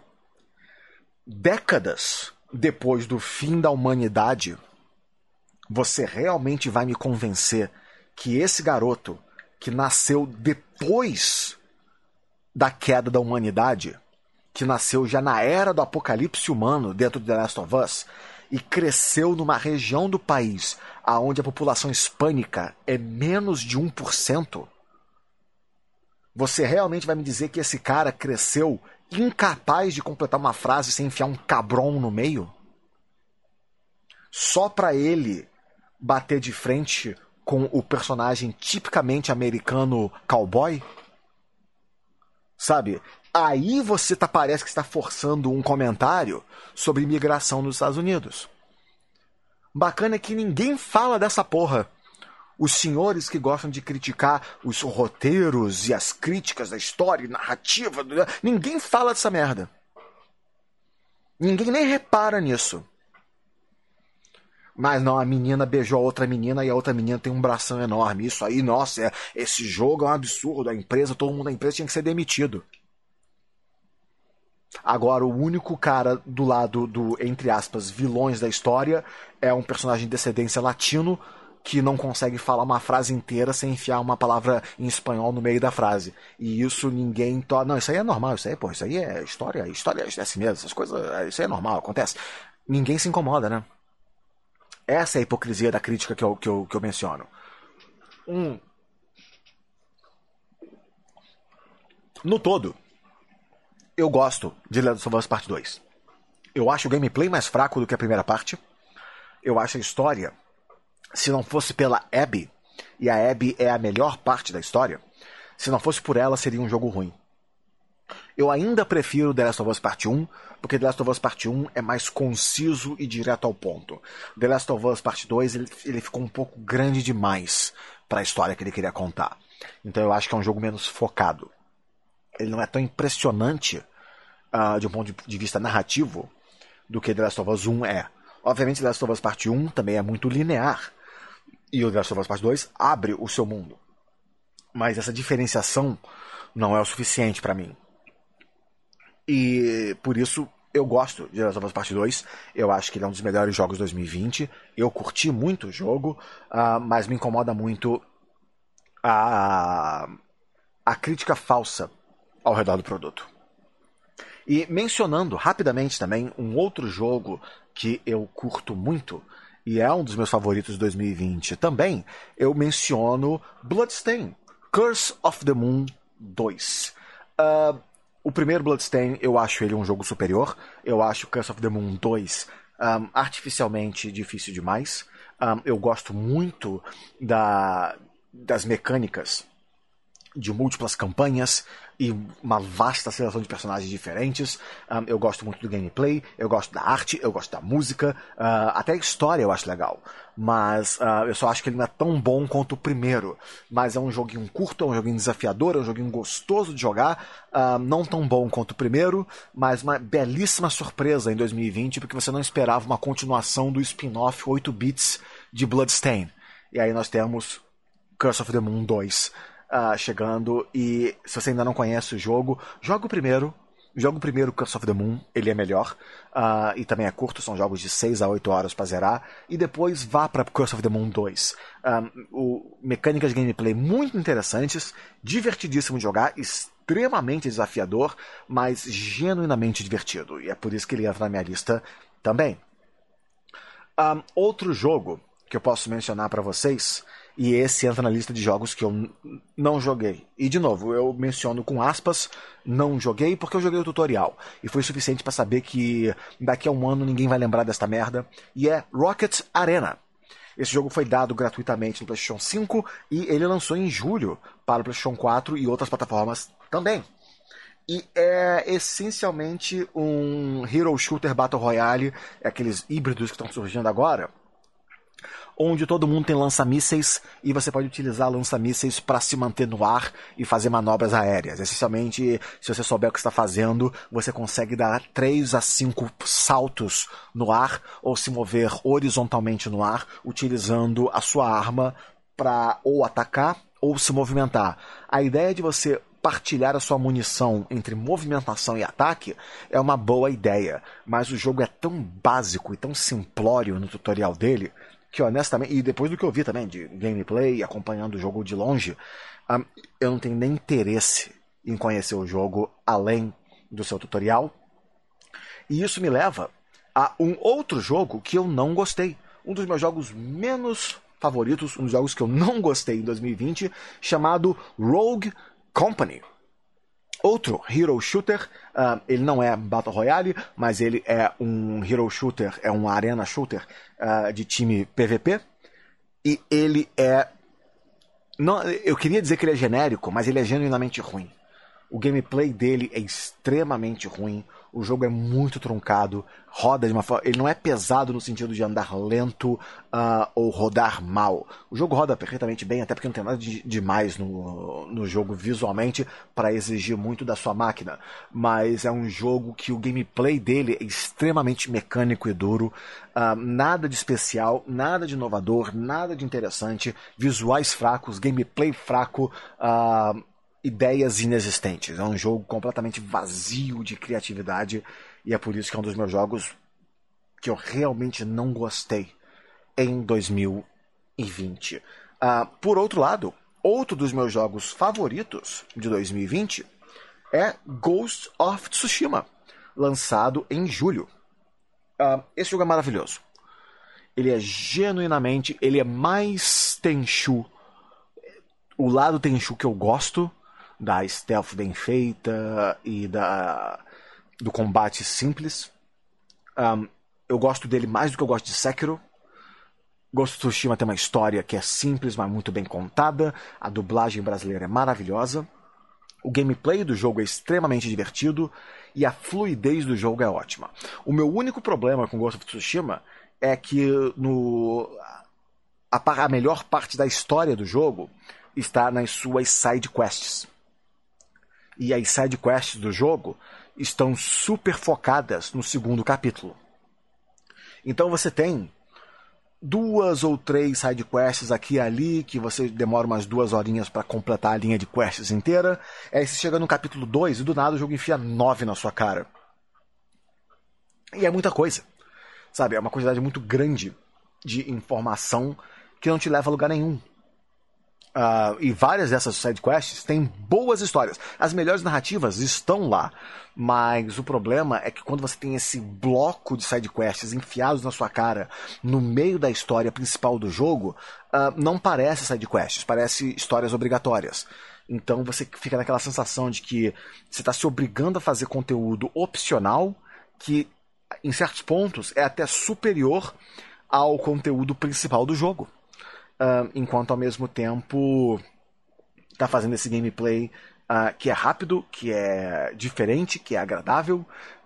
décadas depois do fim da humanidade, você realmente vai me convencer que esse garoto que nasceu depois da queda da humanidade, que nasceu já na era do apocalipse humano dentro de The Last of Us e cresceu numa região do país onde a população hispânica é menos de 1%, você realmente vai me dizer que esse cara cresceu incapaz de completar uma frase sem enfiar um cabrão no meio? Só pra ele bater de frente com o personagem tipicamente americano cowboy? Sabe? Aí você parece que está forçando um comentário sobre imigração nos Estados Unidos. Bacana é que ninguém fala dessa porra. Os senhores que gostam de criticar os roteiros e as críticas da história e narrativa, ninguém fala dessa merda. Ninguém nem repara nisso. Mas não, a menina beijou a outra menina e a outra menina tem um bração enorme. Isso aí, nossa, esse jogo é um absurdo. A empresa, todo mundo da empresa tinha que ser demitido. Agora, o único cara do lado do, entre aspas, vilões da história é um personagem de descendência latino que não consegue falar uma frase inteira sem enfiar uma palavra em espanhol no meio da frase. E isso ninguém... Não, isso aí é normal, isso aí é história é assim mesmo, essas coisas, isso aí é normal, acontece. Ninguém se incomoda, né? Essa é a hipocrisia da crítica que eu menciono. No todo, eu gosto de The Last of Us Part 2. Eu acho o gameplay mais fraco do que a primeira parte. Eu acho a história, se não fosse pela Abby, e a Abby é a melhor parte da história, se não fosse por ela, seria um jogo ruim. Eu ainda prefiro The Last of Us Part 1, porque The Last of Us Part 1 é mais conciso e direto ao ponto. The Last of Us Part 2 ele ficou um pouco grande demais para a história que ele queria contar. Então eu acho que é um jogo menos focado. Ele não é tão impressionante de um ponto de vista narrativo do que The Last of Us 1 é. Obviamente The Last of Us Part 1 também é muito linear, E o The Last of Us Part 2 abre o seu mundo. Mas essa diferenciação não é o suficiente pra mim. E por isso eu gosto de The Last of Us Part 2. Eu acho que ele é um dos melhores jogos de 2020. Eu curti muito o jogo, mas me incomoda muito a crítica falsa ao redor do produto. E mencionando rapidamente também um outro jogo que eu curto muito, e é um dos meus favoritos de 2020 também, eu menciono Bloodstain, Curse of the Moon 2. O primeiro Bloodstain, eu acho ele um jogo superior. Eu acho Curse of the Moon 2 artificialmente difícil demais. Eu gosto muito das mecânicas de múltiplas campanhas e uma vasta seleção de personagens diferentes. Eu gosto muito do gameplay, eu gosto da arte, eu gosto da música, até a história eu acho legal. Mas eu só acho que ele não é tão bom quanto o primeiro. Mas é um joguinho curto, é um joguinho desafiador, é um joguinho gostoso de jogar. Não tão bom quanto o primeiro, mas uma belíssima surpresa em 2020, porque você não esperava uma continuação do spin-off 8 bits de Bloodstain. E aí nós temos Curse of the Moon 2 chegando, e se você ainda não conhece o jogo, joga o primeiro Curse of the Moon, ele é melhor, e também é curto, são jogos de 6 a 8 horas para zerar, e depois vá para Curse of the Moon 2. Mecânicas de gameplay muito interessantes, divertidíssimo de jogar, extremamente desafiador, mas genuinamente divertido, e é por isso que ele entra na minha lista também. Outro jogo que eu posso mencionar para vocês, e esse entra na lista de jogos que eu não joguei. E, de novo, eu menciono com aspas, não joguei porque eu joguei o tutorial. E foi suficiente para saber que daqui a um ano ninguém vai lembrar desta merda. E é Rocket Arena. Esse jogo foi dado gratuitamente no PlayStation 5 e ele lançou em julho para o PlayStation 4 e outras plataformas também. E é essencialmente um Hero Shooter Battle Royale, aqueles híbridos que estão surgindo agora, onde todo mundo tem lança-mísseis e você pode utilizar lança-mísseis para se manter no ar e fazer manobras aéreas. Essencialmente, se você souber o que está fazendo, você consegue dar 3 a 5 saltos no ar ou se mover horizontalmente no ar, utilizando a sua arma para ou atacar ou se movimentar. A ideia de você partilhar a sua munição entre movimentação e ataque é uma boa ideia, mas o jogo é tão básico e tão simplório no tutorial dele que, honestamente, e depois do que eu vi também de gameplay, acompanhando o jogo de longe, eu não tenho nem interesse em conhecer o jogo além do seu tutorial. E isso me leva a um outro jogo que eu não gostei. Um dos meus jogos menos favoritos, um dos jogos que eu não gostei em 2020, chamado Rogue Company. Outro Hero Shooter, ele não é Battle Royale, mas ele é um Hero Shooter, é um Arena Shooter de time PVP. E ele é... Não, eu queria dizer que ele é genérico, mas ele é genuinamente ruim. O gameplay dele é extremamente ruim. O jogo é muito truncado, roda de uma forma... Ele não é pesado no sentido de andar lento ou rodar mal. O jogo roda perfeitamente bem, até porque não tem nada demais no jogo visualmente para exigir muito da sua máquina. Mas é um jogo que o gameplay dele é extremamente mecânico e duro. Nada de especial, nada de inovador, nada de interessante. Visuais fracos, gameplay fraco... ideias inexistentes. É um jogo completamente vazio de criatividade e é por isso que é um dos meus jogos que eu realmente não gostei em 2020. Por outro lado, outro dos meus jogos favoritos de 2020 é Ghost of Tsushima, lançado em julho. Esse jogo é maravilhoso. Ele é genuinamente... Ele é mais Tenchu. O lado Tenchu que eu gosto, da stealth bem feita e do combate simples. Eu gosto dele mais do que eu gosto de Sekiro. Ghost of Tsushima tem uma história que é simples, mas muito bem contada. A dublagem brasileira é maravilhosa. O gameplay do jogo é extremamente divertido e a fluidez do jogo é ótima. O meu único problema com Ghost of Tsushima é que a melhor parte da história do jogo está nas suas side quests. E as side quests do jogo estão super focadas no segundo capítulo. Então você tem 2 ou 3 side quests aqui e ali, que você demora umas 2 horinhas para completar a linha de quests inteira. Aí você chega no capítulo 2 e do nada o jogo enfia 9 na sua cara. E é muita coisa, sabe? É uma quantidade muito grande de informação que não te leva a lugar nenhum. E várias dessas sidequests têm boas histórias. As melhores narrativas estão lá. Mas o problema é que quando você tem esse bloco de sidequests enfiados na sua cara no meio da história principal do jogo, não parece sidequests, parece histórias obrigatórias. Então você fica naquela sensação de que você está se obrigando a fazer conteúdo opcional que, em certos pontos, é até superior ao conteúdo principal do jogo. Enquanto ao mesmo tempo tá fazendo esse gameplay que é rápido, que é diferente, que é agradável,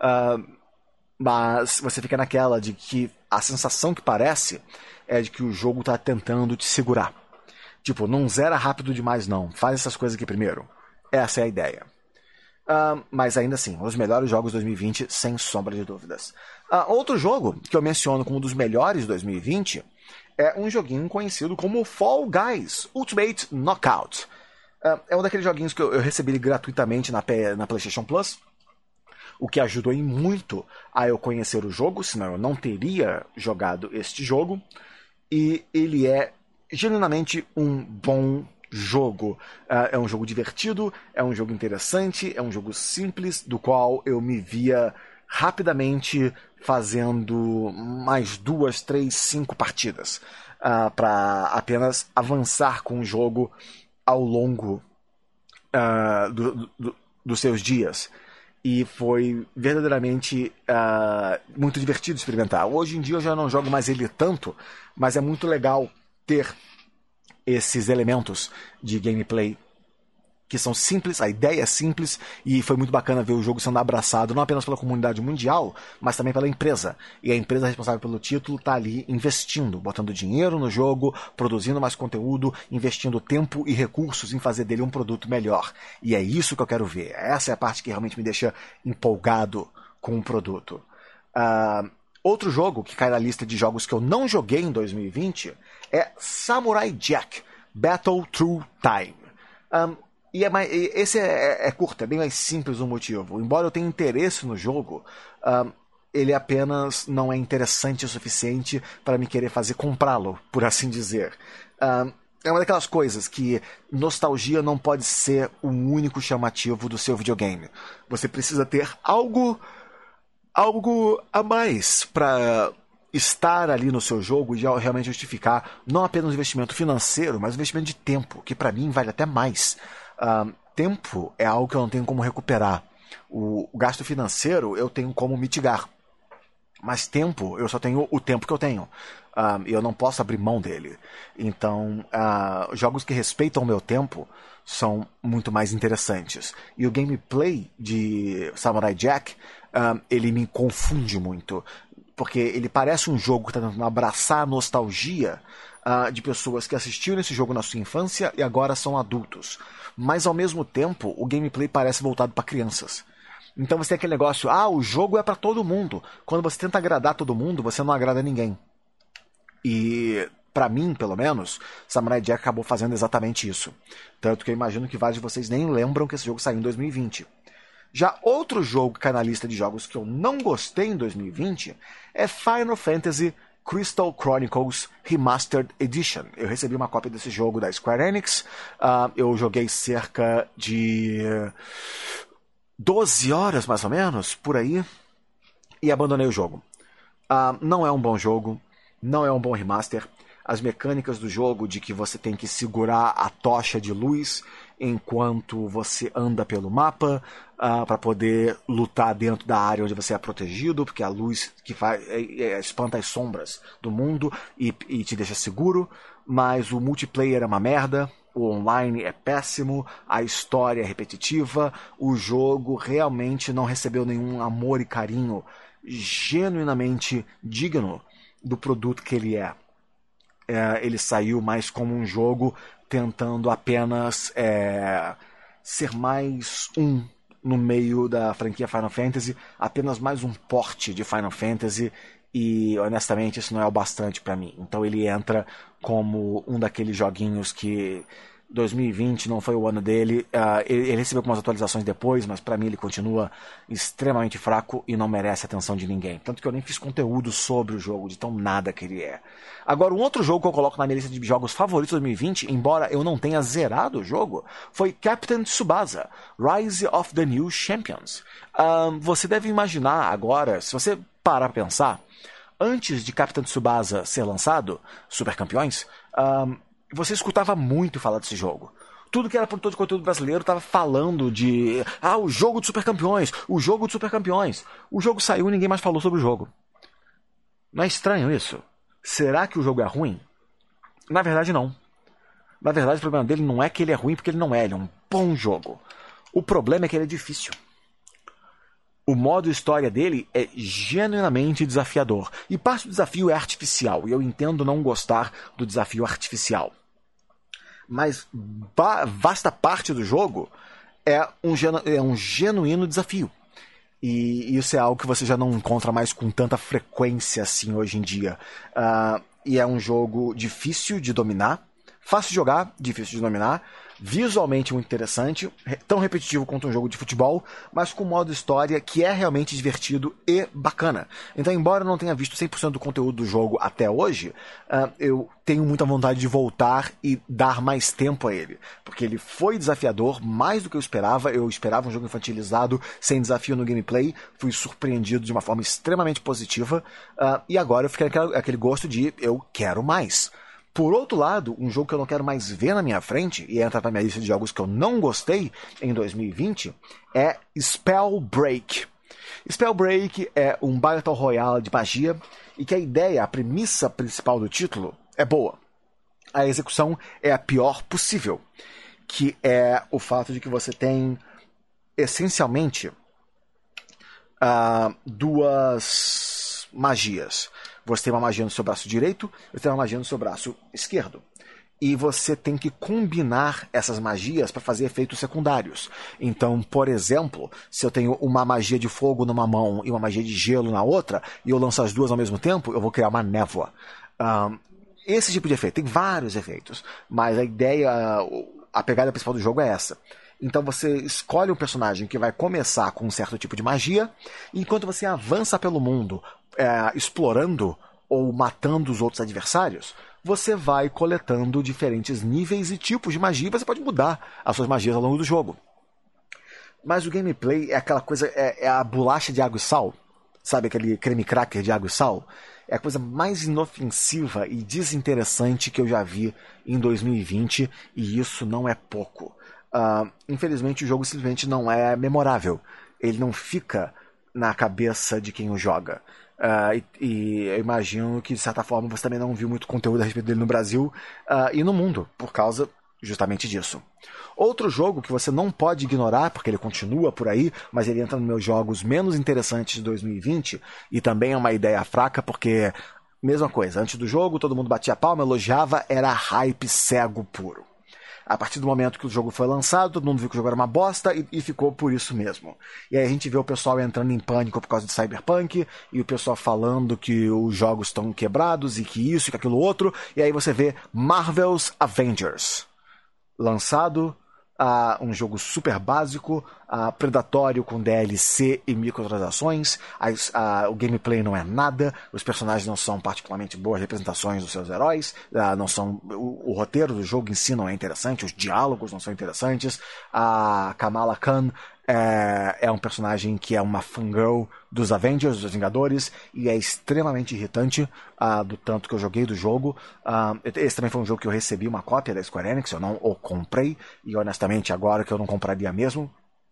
mas você fica naquela de que a sensação que parece é de que o jogo tá tentando te segurar. Tipo, não zera rápido demais não, faz essas coisas aqui primeiro. Essa é a ideia. Mas ainda assim, um dos melhores jogos de 2020, sem sombra de dúvidas. Outro jogo que eu menciono como um dos melhores de 2020 é um joguinho conhecido como Fall Guys Ultimate Knockout. É um daqueles joguinhos que eu recebi gratuitamente na PlayStation Plus, o que ajudou em muito a eu conhecer o jogo, senão eu não teria jogado este jogo. E ele é genuinamente um bom jogo. É um jogo divertido, é um jogo interessante, é um jogo simples, do qual eu me via rapidamente fazendo mais 2, 3, 5 partidas para apenas avançar com o jogo ao longo dos seus dias. E foi verdadeiramente muito divertido experimentar. Hoje em dia eu já não jogo mais ele tanto, mas é muito legal ter esses elementos de gameplay que são simples, a ideia é simples, e foi muito bacana ver o jogo sendo abraçado não apenas pela comunidade mundial, mas também pela empresa. E a empresa responsável pelo título está ali investindo, botando dinheiro no jogo, produzindo mais conteúdo, investindo tempo e recursos em fazer dele um produto melhor. E é isso que eu quero ver. Essa é a parte que realmente me deixa empolgado com o produto. Outro jogo que cai na lista de jogos que eu não joguei em 2020 é Samurai Jack Battle Through Time. Esse é curto, é bem mais simples o motivo. Embora eu tenha interesse no jogo, ele apenas não é interessante o suficiente para me querer fazer comprá-lo, por assim dizer. É uma daquelas coisas que nostalgia não pode ser o único chamativo do seu videogame. Você precisa ter algo a mais para estar ali no seu jogo e realmente justificar não apenas o investimento financeiro, mas o investimento de tempo, que para mim vale até mais. Tempo é algo que eu não tenho como recuperar. O gasto financeiro eu tenho como mitigar. Mas tempo, eu só tenho o tempo que eu tenho. E eu não posso abrir mão dele. Então, jogos que respeitam o meu tempo são muito mais interessantes. E o gameplay de Samurai Jack, ele me confunde muito. Porque ele parece um jogo que está tentando abraçar a nostalgia de pessoas que assistiram esse jogo na sua infância e agora são adultos. Mas ao mesmo tempo, o gameplay parece voltado para crianças. Então você tem aquele negócio, o jogo é para todo mundo. Quando você tenta agradar todo mundo, você não agrada ninguém. E, pra mim, pelo menos, Samurai Jack acabou fazendo exatamente isso. Tanto que eu imagino que vários de vocês nem lembram que esse jogo saiu em 2020. Já outro jogo que cai na lista de jogos que eu não gostei em 2020 é Final Fantasy Crystal Chronicles Remastered Edition. Eu recebi uma cópia desse jogo da Square Enix. Eu joguei cerca de 12 horas, mais ou menos, por aí, e abandonei o jogo. Não é um bom jogo, não é um bom remaster. As mecânicas do jogo de que você tem que segurar a tocha de luz enquanto você anda pelo mapa para poder lutar dentro da área onde você é protegido, porque a luz que espanta as sombras do mundo e te deixa seguro, mas o multiplayer é uma merda, o online é péssimo, a história é repetitiva, o jogo realmente não recebeu nenhum amor e carinho genuinamente digno do produto que ele é. Ele saiu mais como um jogo tentando apenas ser mais no meio da franquia Final Fantasy, apenas mais um porte de Final Fantasy, e honestamente isso não é o bastante pra mim. Então ele entra como um daqueles joguinhos que 2020 não foi o ano dele. Ele recebeu algumas atualizações depois, mas pra mim ele continua extremamente fraco e não merece a atenção de ninguém. Tanto que eu nem fiz conteúdo sobre o jogo, de tão nada que ele é. Agora, um outro jogo que eu coloco na minha lista de jogos favoritos de 2020, embora eu não tenha zerado o jogo, foi Captain Tsubasa, Rise of the New Champions. Você deve imaginar agora, se você parar pra pensar, antes de Captain Tsubasa ser lançado, Super Campeões, você escutava muito falar desse jogo. Tudo que era produtor de conteúdo brasileiro estava falando de o jogo de Super Campeões, o jogo de Super Campeões. O jogo saiu e ninguém mais falou sobre o jogo. Não é estranho isso? Será que o jogo é ruim? Na verdade, não. Na verdade, o problema dele não é que ele é ruim porque ele não é. Ele é um bom jogo. O problema é que ele é difícil. O modo história dele é genuinamente desafiador. E parte do desafio é artificial. E eu entendo não gostar do desafio artificial. Mas vasta parte do jogo é um genuíno desafio. E isso é algo que você já não encontra mais com tanta frequência assim hoje em dia. E é um jogo difícil de dominar, fácil de jogar, difícil de dominar, visualmente muito interessante, tão repetitivo quanto um jogo de futebol, mas com modo história que é realmente divertido e bacana. Então, embora eu não tenha visto 100% do conteúdo do jogo até hoje, eu tenho muita vontade de voltar e dar mais tempo a ele, porque ele foi desafiador, mais do que eu esperava um jogo infantilizado, sem desafio no gameplay, fui surpreendido de uma forma extremamente positiva, e agora eu fiquei aquele gosto de eu quero mais. Por outro lado, um jogo que eu não quero mais ver na minha frente, e entra pra minha lista de jogos que eu não gostei em 2020, é Spellbreak. Spellbreak é um Battle Royale de magia, e que a premissa principal do título é boa. A execução é a pior possível, que é o fato de que você tem, essencialmente, duas magias. Você tem uma magia no seu braço direito, você tem uma magia no seu braço esquerdo. E você tem que combinar essas magias para fazer efeitos secundários. Então, por exemplo, se eu tenho uma magia de fogo numa mão e uma magia de gelo na outra, e eu lanço as duas ao mesmo tempo, eu vou criar uma névoa. Esse tipo de efeito, tem vários efeitos, mas a pegada principal do jogo é essa. Então você escolhe um personagem que vai começar com um certo tipo de magia, e enquanto você avança pelo mundo, explorando ou matando os outros adversários, você vai coletando diferentes níveis e tipos de magia, e você pode mudar as suas magias ao longo do jogo. Mas o gameplay é aquela coisa, é a bolacha de água e sal, sabe, aquele creme cracker de água e sal? É a coisa mais inofensiva e desinteressante que eu já vi em 2020, e isso não é pouco. Infelizmente o jogo simplesmente não é memorável. Ele não fica na cabeça de quem o joga. E eu imagino que de certa forma você também não viu muito conteúdo a respeito dele no Brasil e no mundo, por causa justamente disso. Outro jogo que você não pode ignorar, porque ele continua por aí, mas ele entra nos meus jogos menos interessantes de 2020, e também é uma ideia fraca, porque, mesma coisa, antes do jogo todo mundo batia palma, elogiava, era hype cego puro. A partir do momento que o jogo foi lançado, todo mundo viu que o jogo era uma bosta e ficou por isso mesmo. E aí a gente vê o pessoal entrando em pânico por causa de Cyberpunk, e o pessoal falando que os jogos estão quebrados, e que isso e que aquilo outro, e aí você vê Marvel's Avengers. Lançado, um jogo super básico, predatório com DLC e microtransações, o gameplay não é nada, os personagens não são particularmente boas representações dos seus heróis, não são, o roteiro do jogo em si não é interessante, os diálogos não são interessantes, a Kamala Khan é um personagem que é uma fangirl dos Avengers, dos Vingadores, e é extremamente irritante do tanto que eu joguei do jogo. Esse também foi um jogo que eu recebi uma cópia da Square Enix, eu não o comprei, e honestamente agora que eu não compraria mesmo.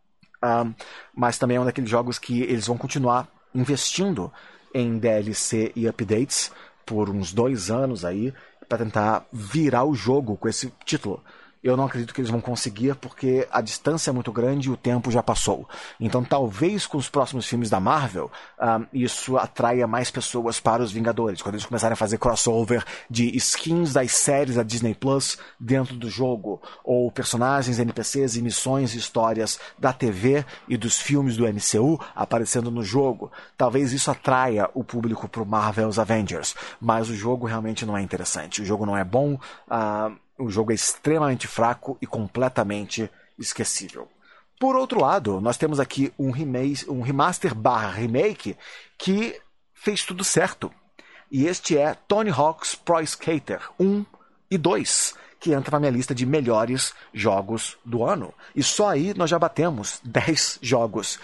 Mas também é um daqueles jogos que eles vão continuar investindo em DLC e updates por uns 2 anos aí, para tentar virar o jogo com esse título, eu não acredito que eles vão conseguir, porque a distância é muito grande e o tempo já passou. Então talvez com os próximos filmes da Marvel, isso atraia mais pessoas para os Vingadores. Quando eles começarem a fazer crossover de skins das séries da Disney Plus dentro do jogo, ou personagens, NPCs e missões e histórias da TV e dos filmes do MCU aparecendo no jogo. Talvez isso atraia o público para o Marvel's Avengers. Mas o jogo realmente não é interessante. O jogo não é bom. O jogo é extremamente fraco e completamente esquecível. Por outro lado, nós temos aqui um remaster/remake que fez tudo certo. E este é Tony Hawk's Pro Skater 1 e 2, que entra na minha lista de melhores jogos do ano. E só aí nós já batemos 10 jogos.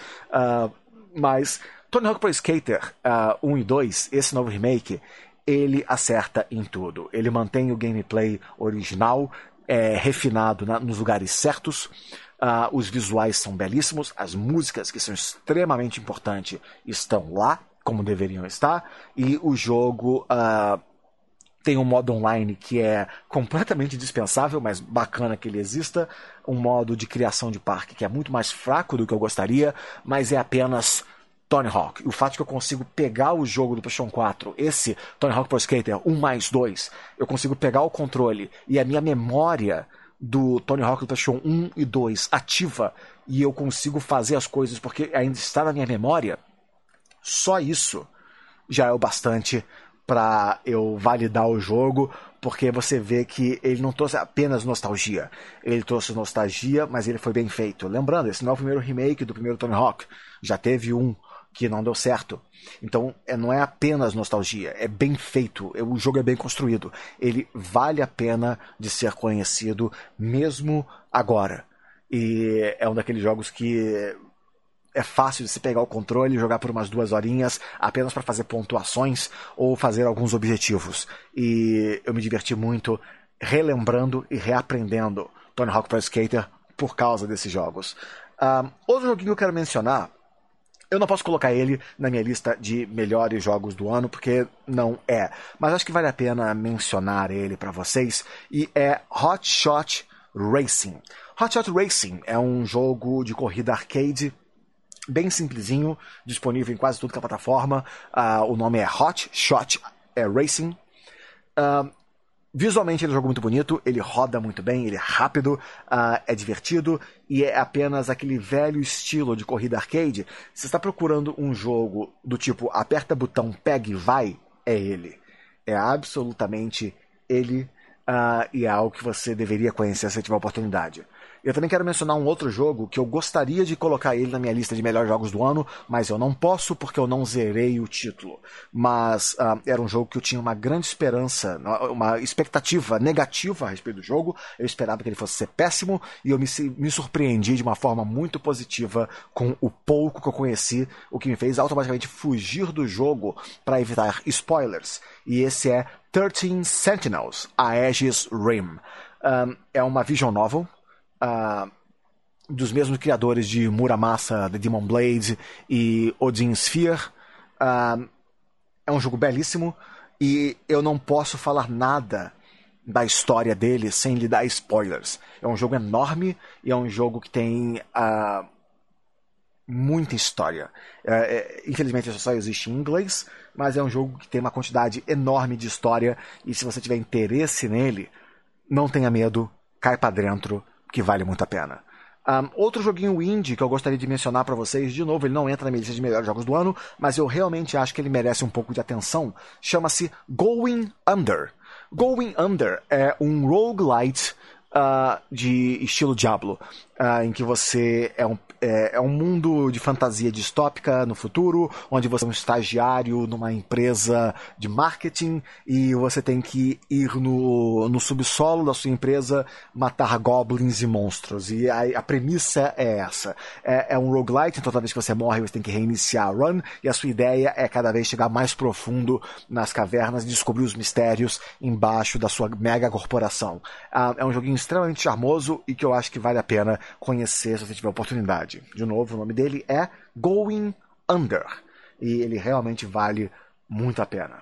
Mas Tony Hawk Pro Skater 1 e 2, esse novo remake, ele acerta em tudo. Ele mantém o gameplay original, refinado nos lugares certos. Os visuais são belíssimos. As músicas, que são extremamente importantes, estão lá, como deveriam estar. E o jogo tem um modo online que é completamente dispensável, mas bacana que ele exista. Um modo de criação de parque que é muito mais fraco do que eu gostaria, mas é apenas Tony Hawk. O fato de que eu consigo pegar o jogo do PlayStation 4, esse Tony Hawk Pro Skater 1 mais 2, eu consigo pegar o controle e a minha memória do Tony Hawk do PlayStation 1 e 2 ativa e eu consigo fazer as coisas porque ainda está na minha memória, só isso já é o bastante para eu validar o jogo, porque você vê que ele não trouxe apenas nostalgia. Ele trouxe nostalgia, mas ele foi bem feito. Lembrando, esse não é o primeiro remake do primeiro Tony Hawk. Já teve um que não deu certo. Então, não é apenas nostalgia, é bem feito, o jogo é bem construído. Ele vale a pena de ser conhecido mesmo agora. E é um daqueles jogos que é fácil de se pegar o controle e jogar por umas 2 horinhas apenas para fazer pontuações ou fazer alguns objetivos. E eu me diverti muito relembrando e reaprendendo Tony Hawk Pro Skater por causa desses jogos. Outro joguinho que eu quero mencionar, eu não posso colocar ele na minha lista de melhores jogos do ano, porque não é. Mas acho que vale a pena mencionar ele para vocês. E é Hot Shot Racing. Hot Shot Racing é um jogo de corrida arcade bem simplesinho, disponível em quase tudo que é plataforma. O nome é Hot Shot Racing. Visualmente ele é um jogo muito bonito, ele roda muito bem, ele é rápido, é divertido e é apenas aquele velho estilo de corrida arcade. Se você está procurando um jogo do tipo aperta botão, pega e vai, é ele. É absolutamente ele e é algo que você deveria conhecer se tiver oportunidade. Eu também quero mencionar um outro jogo que eu gostaria de colocar ele na minha lista de melhores jogos do ano, mas eu não posso porque eu não zerei o título. Mas era um jogo que eu tinha uma grande esperança, uma expectativa negativa a respeito do jogo. Eu esperava que ele fosse ser péssimo e eu me surpreendi de uma forma muito positiva com o pouco que eu conheci, o que me fez automaticamente fugir do jogo para evitar spoilers. E esse é 13 Sentinels, Aegis Rim. É uma visual novel, dos mesmos criadores de Muramasa, The Demon Blade e Odin Sphere. É um jogo belíssimo e eu não posso falar nada da história dele sem lhe dar spoilers. É um jogo enorme e é um jogo que tem muita história. Infelizmente só existe em inglês, mas é um jogo que tem uma quantidade enorme de história e se você tiver interesse nele, não tenha medo, cai pra dentro, que vale muito a pena. Outro joguinho indie que eu gostaria de mencionar para vocês, de novo, ele não entra na minha lista de melhores jogos do ano, mas eu realmente acho que ele merece um pouco de atenção, chama-se Going Under. Going Under é um roguelite de estilo Diablo, em que você é um mundo de fantasia distópica no futuro, onde você é um estagiário numa empresa de marketing e você tem que ir no subsolo da sua empresa matar goblins e monstros. E a premissa é essa. É um roguelite, então toda vez que você morre você tem que reiniciar a run e a sua ideia é cada vez chegar mais profundo nas cavernas e descobrir os mistérios embaixo da sua mega corporação. É um joguinho extremamente charmoso e que eu acho que vale a pena conhecer se você tiver oportunidade. De novo, o nome dele é Going Under e ele realmente vale muito a pena.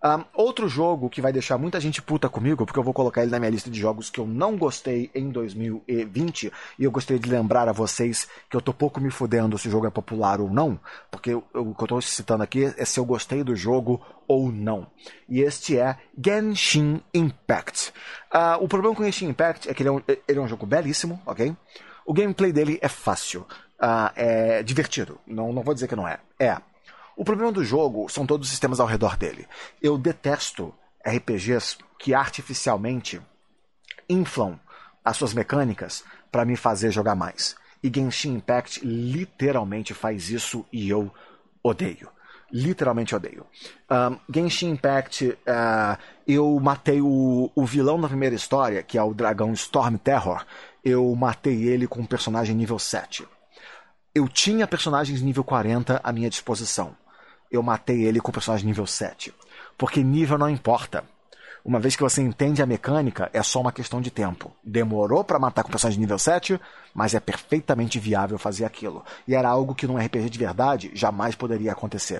Outro jogo que vai deixar muita gente puta comigo, porque eu vou colocar ele na minha lista de jogos que eu não gostei em 2020, e eu gostaria de lembrar a vocês que eu tô pouco me fudendo se o jogo é popular ou não, porque o que eu tô citando aqui é se eu gostei do jogo ou não. E este é Genshin Impact. O problema com Genshin Impact é que ele é um jogo belíssimo, ok? O gameplay dele é fácil, é divertido, não vou dizer que não é. O problema do jogo são todos os sistemas ao redor dele. Eu detesto RPGs que artificialmente inflam as suas mecânicas para me fazer jogar mais. E Genshin Impact literalmente faz isso e eu odeio. Literalmente odeio. Genshin Impact, eu matei o vilão da primeira história, que é o dragão Storm Terror. Eu matei ele com um personagem nível 7. Eu tinha personagens nível 40 à minha disposição. Eu matei ele com o personagem nível 7. Porque nível não importa. Uma vez que você entende a mecânica, é só uma questão de tempo. Demorou pra matar com o personagem nível 7, mas é perfeitamente viável fazer aquilo. E era algo que num RPG de verdade jamais poderia acontecer.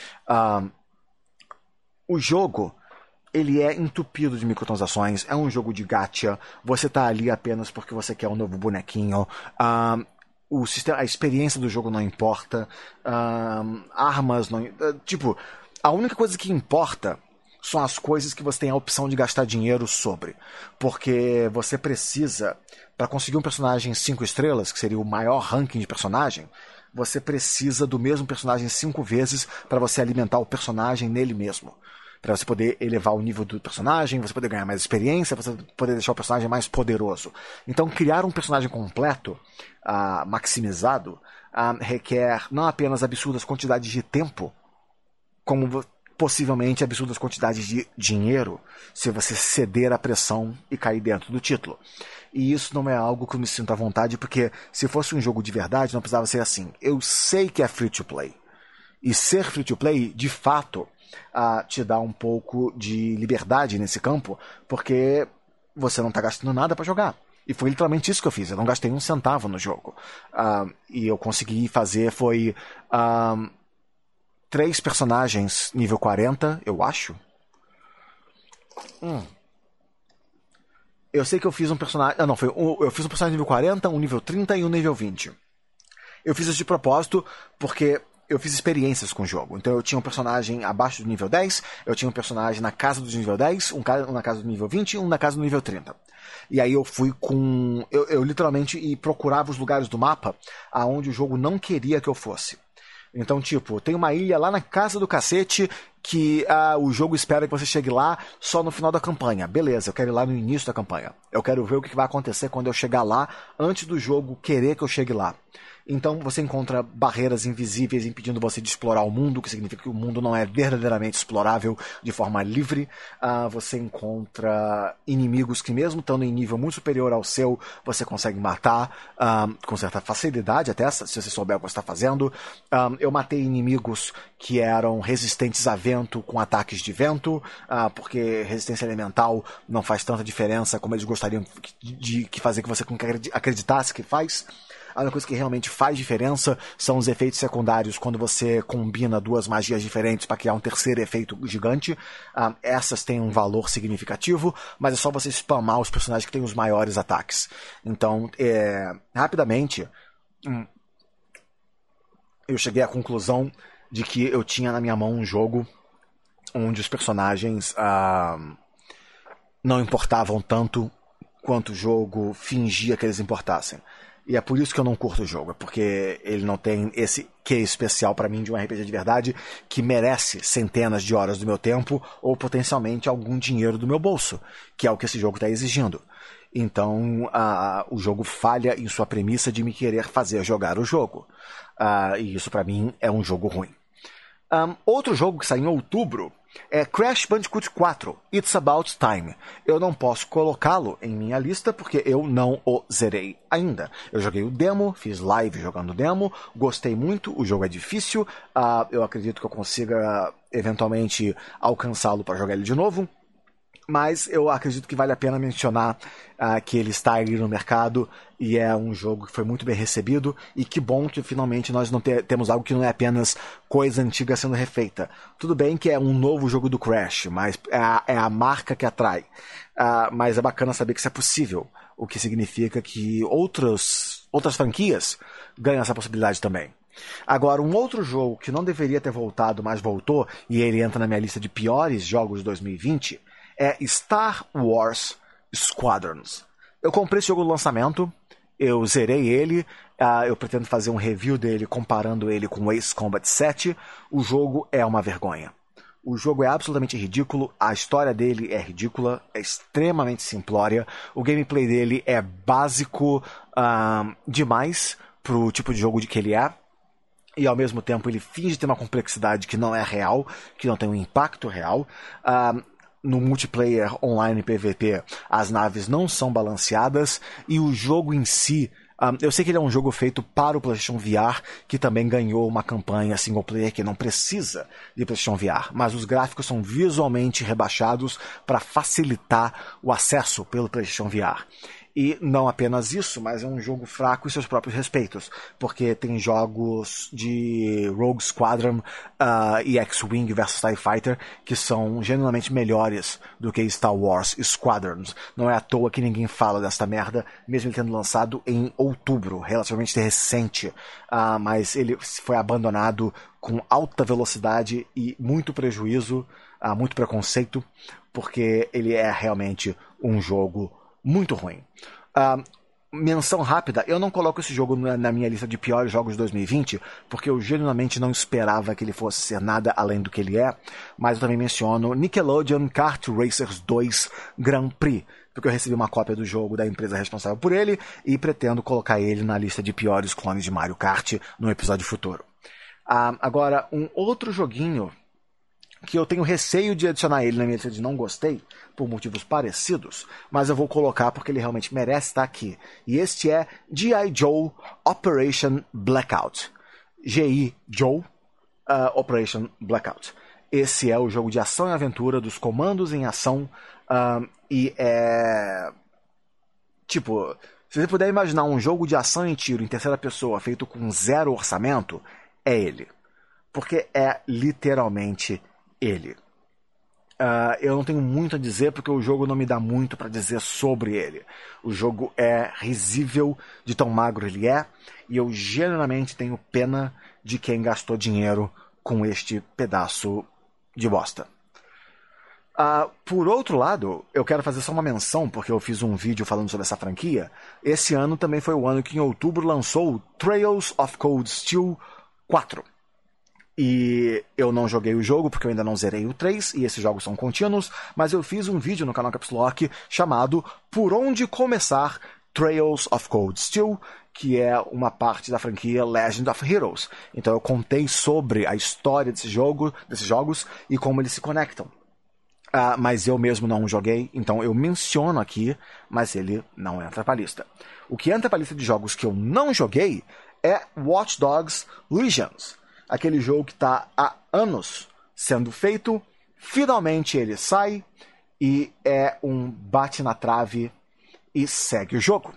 O jogo, ele é entupido de microtransações, é um jogo de gacha, você tá ali apenas porque você quer um novo bonequinho. A experiência do jogo não importa, armas não... Tipo, a única coisa que importa são as coisas que você tem a opção de gastar dinheiro sobre. Porque você precisa, para conseguir um personagem 5 estrelas, que seria o maior ranking de personagem, você precisa do mesmo personagem 5 vezes para você alimentar o personagem nele mesmo. Para você poder elevar o nível do personagem, você poder ganhar mais experiência, você poder deixar o personagem mais poderoso. Então, criar um personagem completo, maximizado, requer não apenas absurdas quantidades de tempo, como possivelmente absurdas quantidades de dinheiro, se você ceder à pressão e cair dentro do título. E isso não é algo que eu me sinto à vontade, porque se fosse um jogo de verdade, não precisava ser assim. Eu sei que é free-to-play. E ser free-to-play, de fato, te dá um pouco de liberdade nesse campo, porque você não está gastando nada para jogar. E foi literalmente isso que eu fiz. Eu não gastei um centavo no jogo. E eu consegui fazer, 3 personagens nível 40, eu acho. Eu sei que eu fiz um personagem... eu fiz um personagem nível 40, um nível 30 e um nível 20. Eu fiz isso de propósito porque eu fiz experiências com o jogo. Então eu tinha um personagem abaixo do nível 10, eu tinha um personagem na casa do nível 10, um na casa do nível 20 e um na casa do nível 30. E aí eu fui com... Eu literalmente procurava os lugares do mapa aonde o jogo não queria que eu fosse. Então, tipo, tem uma ilha lá na casa do cacete que o jogo espera que você chegue lá só no final da campanha. Beleza, eu quero ir lá no início da campanha. Eu quero ver o que vai acontecer quando eu chegar lá, antes do jogo querer que eu chegue lá. Então você encontra barreiras invisíveis impedindo você de explorar o mundo, que significa que o mundo não é verdadeiramente explorável de forma livre. Você encontra inimigos que, mesmo estando em nível muito superior ao seu, você consegue matar com certa facilidade, até se você souber o que você está fazendo. Eu matei inimigos que eram resistentes a vento com ataques de vento, porque resistência elemental não faz tanta diferença como eles gostariam de fazer que você acreditasse que faz. A única coisa que realmente faz diferença são os efeitos secundários quando você combina 2 magias diferentes para criar um terceiro efeito gigante. Essas têm um valor significativo, mas é só você spamar os personagens que têm os maiores ataques. Então, rapidamente, eu cheguei à conclusão de que eu tinha na minha mão um jogo onde os personagens não importavam tanto quanto o jogo fingia que eles importassem. E é por isso que eu não curto o jogo, é porque ele não tem esse quê especial pra mim de um RPG de verdade que merece centenas de horas do meu tempo ou potencialmente algum dinheiro do meu bolso, que é o que esse jogo está exigindo. Então o jogo falha em sua premissa de me querer fazer jogar o jogo. E isso pra mim é um jogo ruim. Outro jogo que saiu em outubro é Crash Bandicoot 4, It's About Time. Eu não posso colocá-lo em minha lista porque eu não o zerei ainda. Eu joguei o demo, fiz live jogando o demo, gostei muito, o jogo é difícil, eu acredito que eu consiga eventualmente alcançá-lo para jogar ele de novo. Mas eu acredito que vale a pena mencionar que ele está ali no mercado e é um jogo que foi muito bem recebido, e que bom que finalmente nós não temos algo que não é apenas coisa antiga sendo refeita. Tudo bem que é um novo jogo do Crash, mas é a marca que atrai. Mas é bacana saber que isso é possível, o que significa que outras franquias ganham essa possibilidade também. Agora, um outro jogo que não deveria ter voltado, mas voltou, e ele entra na minha lista de piores jogos de 2020, é Star Wars Squadrons. Eu comprei esse jogo no lançamento, eu zerei ele, eu pretendo fazer um review dele comparando ele com Ace Combat 7. O jogo é uma vergonha. O jogo é absolutamente ridículo, a história dele é ridícula, é extremamente simplória, o gameplay dele é básico demais pro tipo de jogo que ele é. E ao mesmo tempo ele finge ter uma complexidade que não é real, que não tem um impacto real. No multiplayer online PVP, as naves não são balanceadas, e o jogo em si, eu sei que ele é um jogo feito para o PlayStation VR, que também ganhou uma campanha single player que não precisa de PlayStation VR, mas os gráficos são visualmente rebaixados para facilitar o acesso pelo PlayStation VR. E não apenas isso, mas é um jogo fraco em seus próprios respeitos, porque tem jogos de Rogue Squadron e X-Wing vs TIE Fighter que são genuinamente melhores do que Star Wars Squadrons. Não é à toa que ninguém fala desta merda, mesmo ele tendo lançado em outubro, relativamente recente, mas ele foi abandonado com alta velocidade e muito prejuízo, muito preconceito, porque ele é realmente um jogo muito ruim. Menção rápida, eu não coloco esse jogo na minha lista de piores jogos de 2020, porque eu genuinamente não esperava que ele fosse ser nada além do que ele é, mas eu também menciono Nickelodeon Kart Racers 2 Grand Prix, porque eu recebi uma cópia do jogo da empresa responsável por ele e pretendo colocar ele na lista de piores clones de Mario Kart no episódio futuro. Agora, um outro joguinho que eu tenho receio de adicionar ele na minha lista de não gostei, por motivos parecidos, mas eu vou colocar porque ele realmente merece estar aqui. E este é G.I. Joe Operation Blackout. G.I. Joe Operation Blackout. Esse é o jogo de ação e aventura dos comandos em ação, e é... tipo, se você puder imaginar um jogo de ação e tiro em terceira pessoa feito com zero orçamento, é ele. Porque é literalmente ele. Eu não tenho muito a dizer porque o jogo não me dá muito para dizer sobre ele. O jogo é risível de tão magro ele é, e eu genuinamente tenho pena de quem gastou dinheiro com este pedaço de bosta. Por outro lado, eu quero fazer só uma menção, porque eu fiz um vídeo falando sobre essa franquia. Esse ano também foi o ano que em outubro lançou Trails of Cold Steel 4. E eu não joguei o jogo porque eu ainda não zerei o 3, e esses jogos são contínuos, mas eu fiz um vídeo no canal Caps Lock chamado Por Onde Começar Trails of Cold Steel, que é uma parte da franquia Legend of Heroes. Então eu contei sobre a história desses jogos e como eles se conectam. Mas eu mesmo não joguei, então eu menciono aqui, mas ele não entra para a lista. O que entra para a lista de jogos que eu não joguei é Watch Dogs Legions. Aquele jogo que está há anos sendo feito, finalmente ele sai e é um bate na trave e segue o jogo.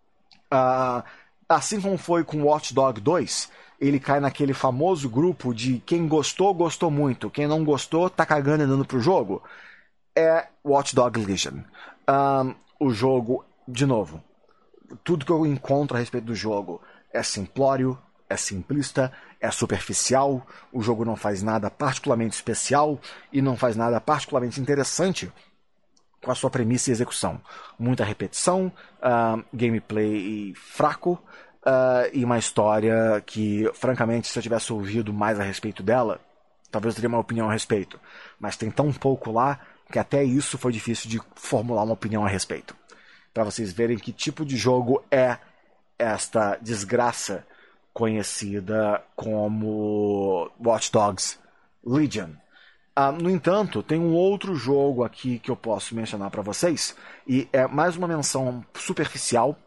Assim como foi com Watch Dogs 2, ele cai naquele famoso grupo de quem gostou, gostou muito, quem não gostou, tá cagando e andando pro jogo. É Watch Dogs Legion. O jogo, de novo, tudo que eu encontro a respeito do jogo é simplório, é simplista, é superficial, o jogo não faz nada particularmente especial e não faz nada particularmente interessante com a sua premissa e execução. Muita repetição, gameplay fraco, e uma história que, francamente, se eu tivesse ouvido mais a respeito dela, talvez eu teria uma opinião a respeito. Mas tem tão pouco lá que até isso foi difícil de formular uma opinião a respeito. Para vocês verem que tipo de jogo é esta desgraça conhecida como Watch Dogs Legion. No entanto, tem um outro jogo aqui que eu posso mencionar para vocês, e é mais uma menção superficial,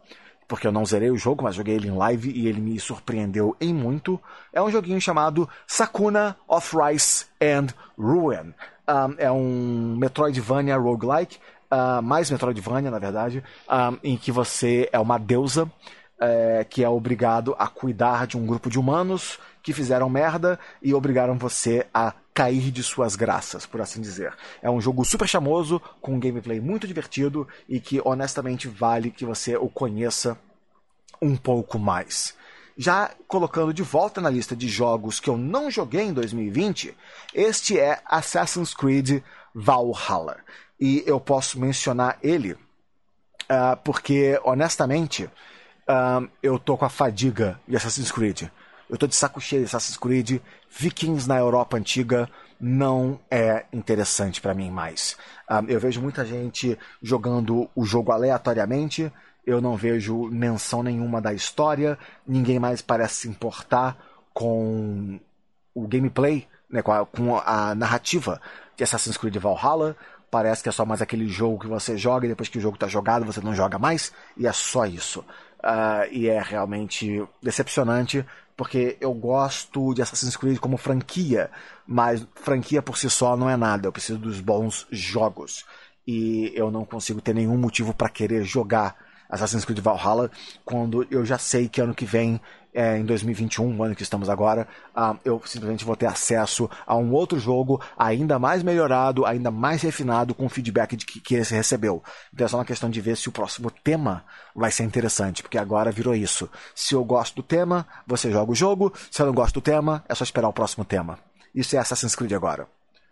porque eu não zerei o jogo, mas joguei ele em live e ele me surpreendeu em muito. É um joguinho chamado Sakuna of Rice and Ruin. É um Metroidvania roguelike, mais Metroidvania, na verdade, em que você é uma deusa que é obrigado a cuidar de um grupo de humanos que fizeram merda e obrigaram você a cair de suas graças, por assim dizer. É um jogo super charmoso, com um gameplay muito divertido e que honestamente vale que você o conheça um pouco mais. Já colocando de volta na lista de jogos que eu não joguei em 2020, este é Assassin's Creed Valhalla. E eu posso mencionar ele porque, honestamente, eu tô com a fadiga de Assassin's Creed. Eu tô de saco cheio de Assassin's Creed. Vikings na Europa antiga não é interessante pra mim mais. Eu vejo muita gente jogando o jogo aleatoriamente. Eu não vejo menção nenhuma da história. Ninguém mais parece se importar com o gameplay, né, com a narrativa de Assassin's Creed Valhalla. Parece que é só mais aquele jogo que você joga e depois que o jogo tá jogado você não joga mais. E é só isso. E é realmente decepcionante, porque eu gosto de Assassin's Creed como franquia, mas franquia por si só não é nada. Eu preciso dos bons jogos. E eu não consigo ter nenhum motivo para querer jogar Assassin's Creed Valhalla quando eu já sei que ano que vem, em 2021, o ano que estamos agora, eu simplesmente vou ter acesso a um outro jogo ainda mais melhorado, ainda mais refinado, com o feedback que esse recebeu. Então é só uma questão de ver se o próximo tema vai ser interessante, porque agora virou isso. Se eu gosto do tema, você joga o jogo. Se eu não gosto do tema, é só esperar o próximo tema. Isso é Assassin's Creed agora.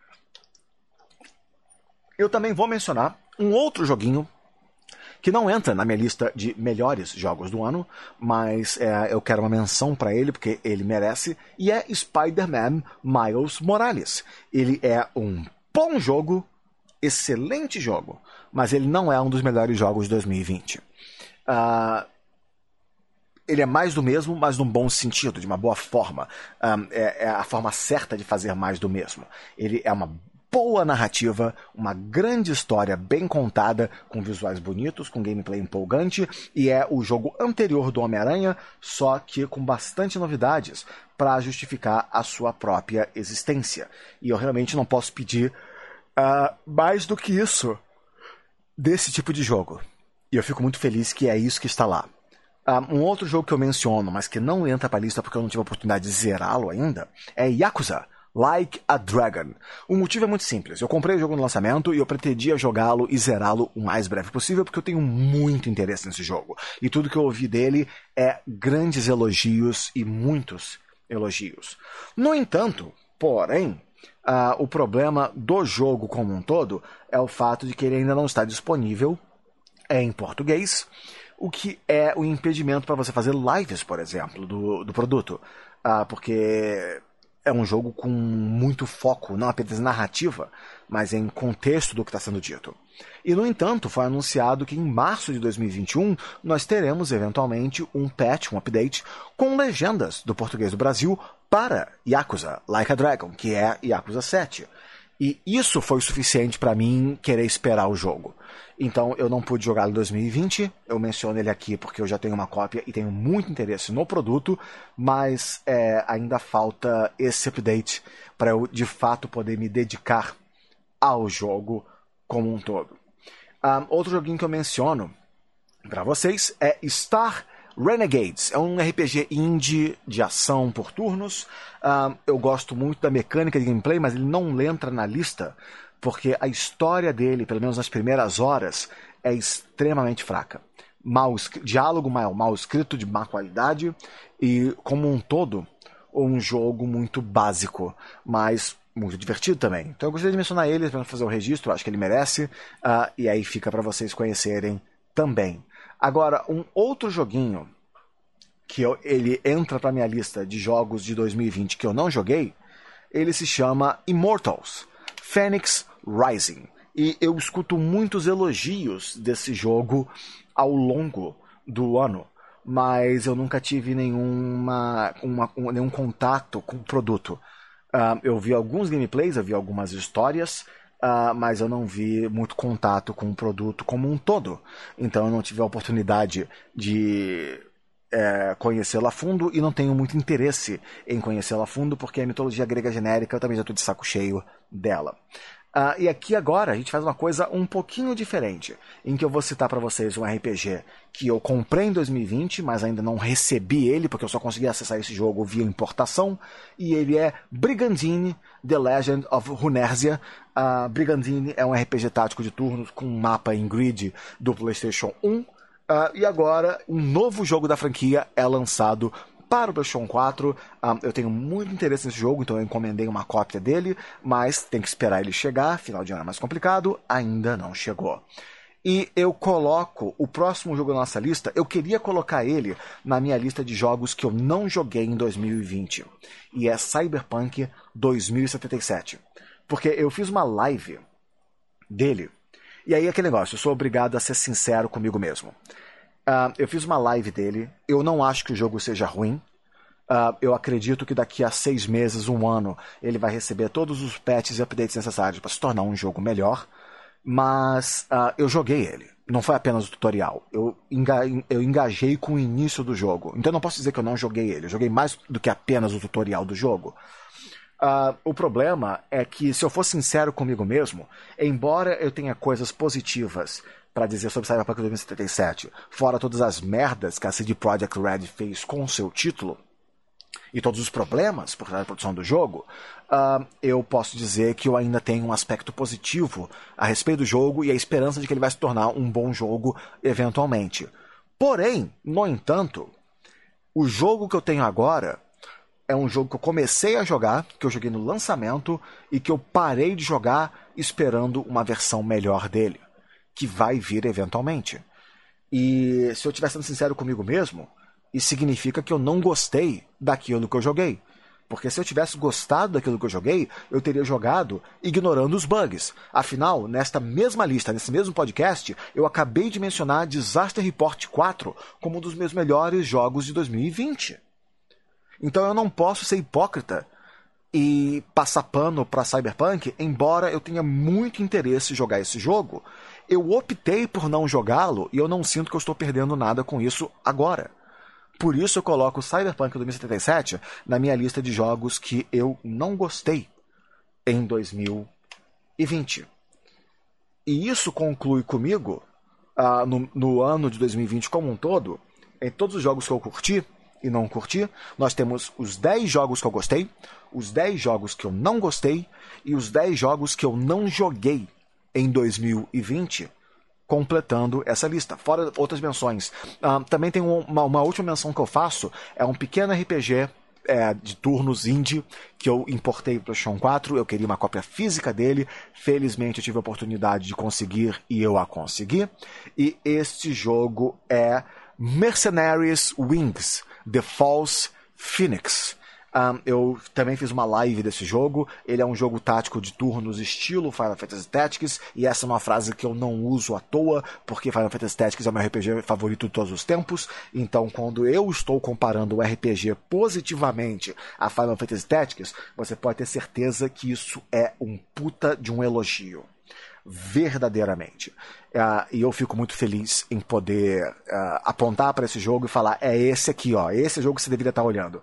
Eu também vou mencionar um outro joguinho que não entra na minha lista de melhores jogos do ano, mas eu quero uma menção para ele, porque ele merece, e é Spider-Man Miles Morales. Ele é um bom jogo, excelente jogo, mas ele não é um dos melhores jogos de 2020. Ele é mais do mesmo, mas num bom sentido, de uma boa forma. É a forma certa de fazer mais do mesmo. Ele é uma boa narrativa, uma grande história bem contada, com visuais bonitos, com gameplay empolgante, e é o jogo anterior do Homem-Aranha, só que com bastante novidades para justificar a sua própria existência. E eu realmente não posso pedir mais do que isso desse tipo de jogo. E eu fico muito feliz que é isso que está lá. Um outro jogo que eu menciono, mas que não entra para a lista porque eu não tive a oportunidade de zerá-lo ainda, é Yakuza Like a Dragon. O motivo é muito simples. Eu comprei o jogo no lançamento e eu pretendia jogá-lo e zerá-lo o mais breve possível, porque eu tenho muito interesse nesse jogo. E tudo que eu ouvi dele é grandes elogios e muitos elogios. No entanto, porém, o problema do jogo como um todo é o fato de que ele ainda não está disponível em português, o que é o impedimento para você fazer lives, por exemplo, do produto. Porque é um jogo com muito foco, não apenas em narrativa, mas em contexto do que está sendo dito. E, no entanto, foi anunciado que em março de 2021 nós teremos, eventualmente, um patch, um update, com legendas do português do Brasil para Yakuza Like a Dragon, que é Yakuza 7. E isso foi o suficiente para mim querer esperar o jogo. Então eu não pude jogá-lo em 2020, eu menciono ele aqui porque eu já tenho uma cópia e tenho muito interesse no produto, mas ainda falta esse update para eu de fato poder me dedicar ao jogo como um todo. Outro joguinho que eu menciono para vocês é Star Renegades. É um RPG indie de ação por turnos. Eu gosto muito da mecânica de gameplay, mas ele não entra na lista porque a história dele, pelo menos nas primeiras horas, é extremamente fraca. Diálogo mal escrito, de má qualidade, e como um todo, um jogo muito básico, mas muito divertido também. Então eu gostaria de mencionar ele para fazer o registro, acho que ele merece, e aí fica para vocês conhecerem também. Agora, um outro joguinho que ele entra para minha lista de jogos de 2020 que eu não joguei, ele se chama Immortals Phoenix Rising. E eu escuto muitos elogios desse jogo ao longo do ano, mas eu nunca tive nenhum contato com o produto. Eu vi alguns gameplays, eu vi algumas histórias, mas eu não vi muito contato com o produto como um todo. Então eu não tive a oportunidade de conhecê-la a fundo e não tenho muito interesse em conhecê-la a fundo porque a mitologia grega genérica eu também já estou de saco cheio dela. E aqui agora a gente faz uma coisa um pouquinho diferente, em que eu vou citar para vocês um RPG que eu comprei em 2020, mas ainda não recebi ele, porque eu só consegui acessar esse jogo via importação, e ele é Brigandine: The Legend of Runersia. Brigandine é um RPG tático de turnos com um mapa em grid do PlayStation 1, e agora um novo jogo da franquia é lançado para o PlayStation 4. Eu tenho muito interesse nesse jogo, então eu encomendei uma cópia dele, mas tem que esperar ele chegar, final de ano é mais complicado, ainda não chegou. E eu coloco o próximo jogo da nossa lista, eu queria colocar ele na minha lista de jogos que eu não joguei em 2020, e é Cyberpunk 2077. Porque eu fiz uma live dele, e aí aquele negócio, eu sou obrigado a ser sincero comigo mesmo. Eu fiz uma live dele, eu não acho que o jogo seja ruim. Eu acredito que daqui a 6 meses, 1 ano, ele vai receber todos os patches e updates necessários para se tornar um jogo melhor. Mas eu joguei ele, não foi apenas o tutorial. Eu engajei com o início do jogo. Então eu não posso dizer que eu não joguei ele, eu joguei mais do que apenas o tutorial do jogo. O problema é que, se eu for sincero comigo mesmo, embora eu tenha coisas positivas para dizer sobre Cyberpunk 2077, fora todas as merdas que a CD Projekt Red fez com seu título, e todos os problemas por trás da produção do jogo, eu posso dizer que eu ainda tenho um aspecto positivo a respeito do jogo e a esperança de que ele vai se tornar um bom jogo eventualmente. Porém, no entanto, o jogo que eu tenho agora é um jogo que eu comecei a jogar, que eu joguei no lançamento e que eu parei de jogar esperando uma versão melhor dele, que vai vir eventualmente. E se eu estiver sendo sincero comigo mesmo, isso significa que eu não gostei daquilo que eu joguei. Porque se eu tivesse gostado daquilo que eu joguei, eu teria jogado ignorando os bugs. Afinal, nesta mesma lista, nesse mesmo podcast, eu acabei de mencionar Disaster Report 4 como um dos meus melhores jogos de 2020. Então eu não posso ser hipócrita e passar pano para Cyberpunk, embora eu tenha muito interesse em jogar esse jogo. Eu optei por não jogá-lo e eu não sinto que eu estou perdendo nada com isso agora. Por isso eu coloco Cyberpunk 2077 na minha lista de jogos que eu não gostei em 2020. E isso conclui comigo, no ano de 2020 como um todo, em todos os jogos que eu curti e não curti, nós temos os 10 jogos que eu gostei, os 10 jogos que eu não gostei e os 10 jogos que eu não joguei em 2020, completando essa lista, fora outras menções. Também tem uma última menção que eu faço, é um pequeno RPG de turnos indie que eu importei para o PlayStation 4, eu queria uma cópia física dele, felizmente eu tive a oportunidade de conseguir e eu a consegui, e este jogo é Mercenaries Wings: The False Phoenix. Eu também fiz uma live desse jogo. Ele é um jogo tático de turnos estilo Final Fantasy Tactics, e essa é uma frase que eu não uso à toa, porque Final Fantasy Tactics é o meu RPG favorito de todos os tempos. Então, quando eu estou comparando o RPG positivamente a Final Fantasy Tactics, você pode ter certeza que isso é um puta de um elogio. Verdadeiramente. E eu fico muito feliz em poder apontar para esse jogo e falar, é esse aqui, ó, esse jogo que você deveria estar olhando.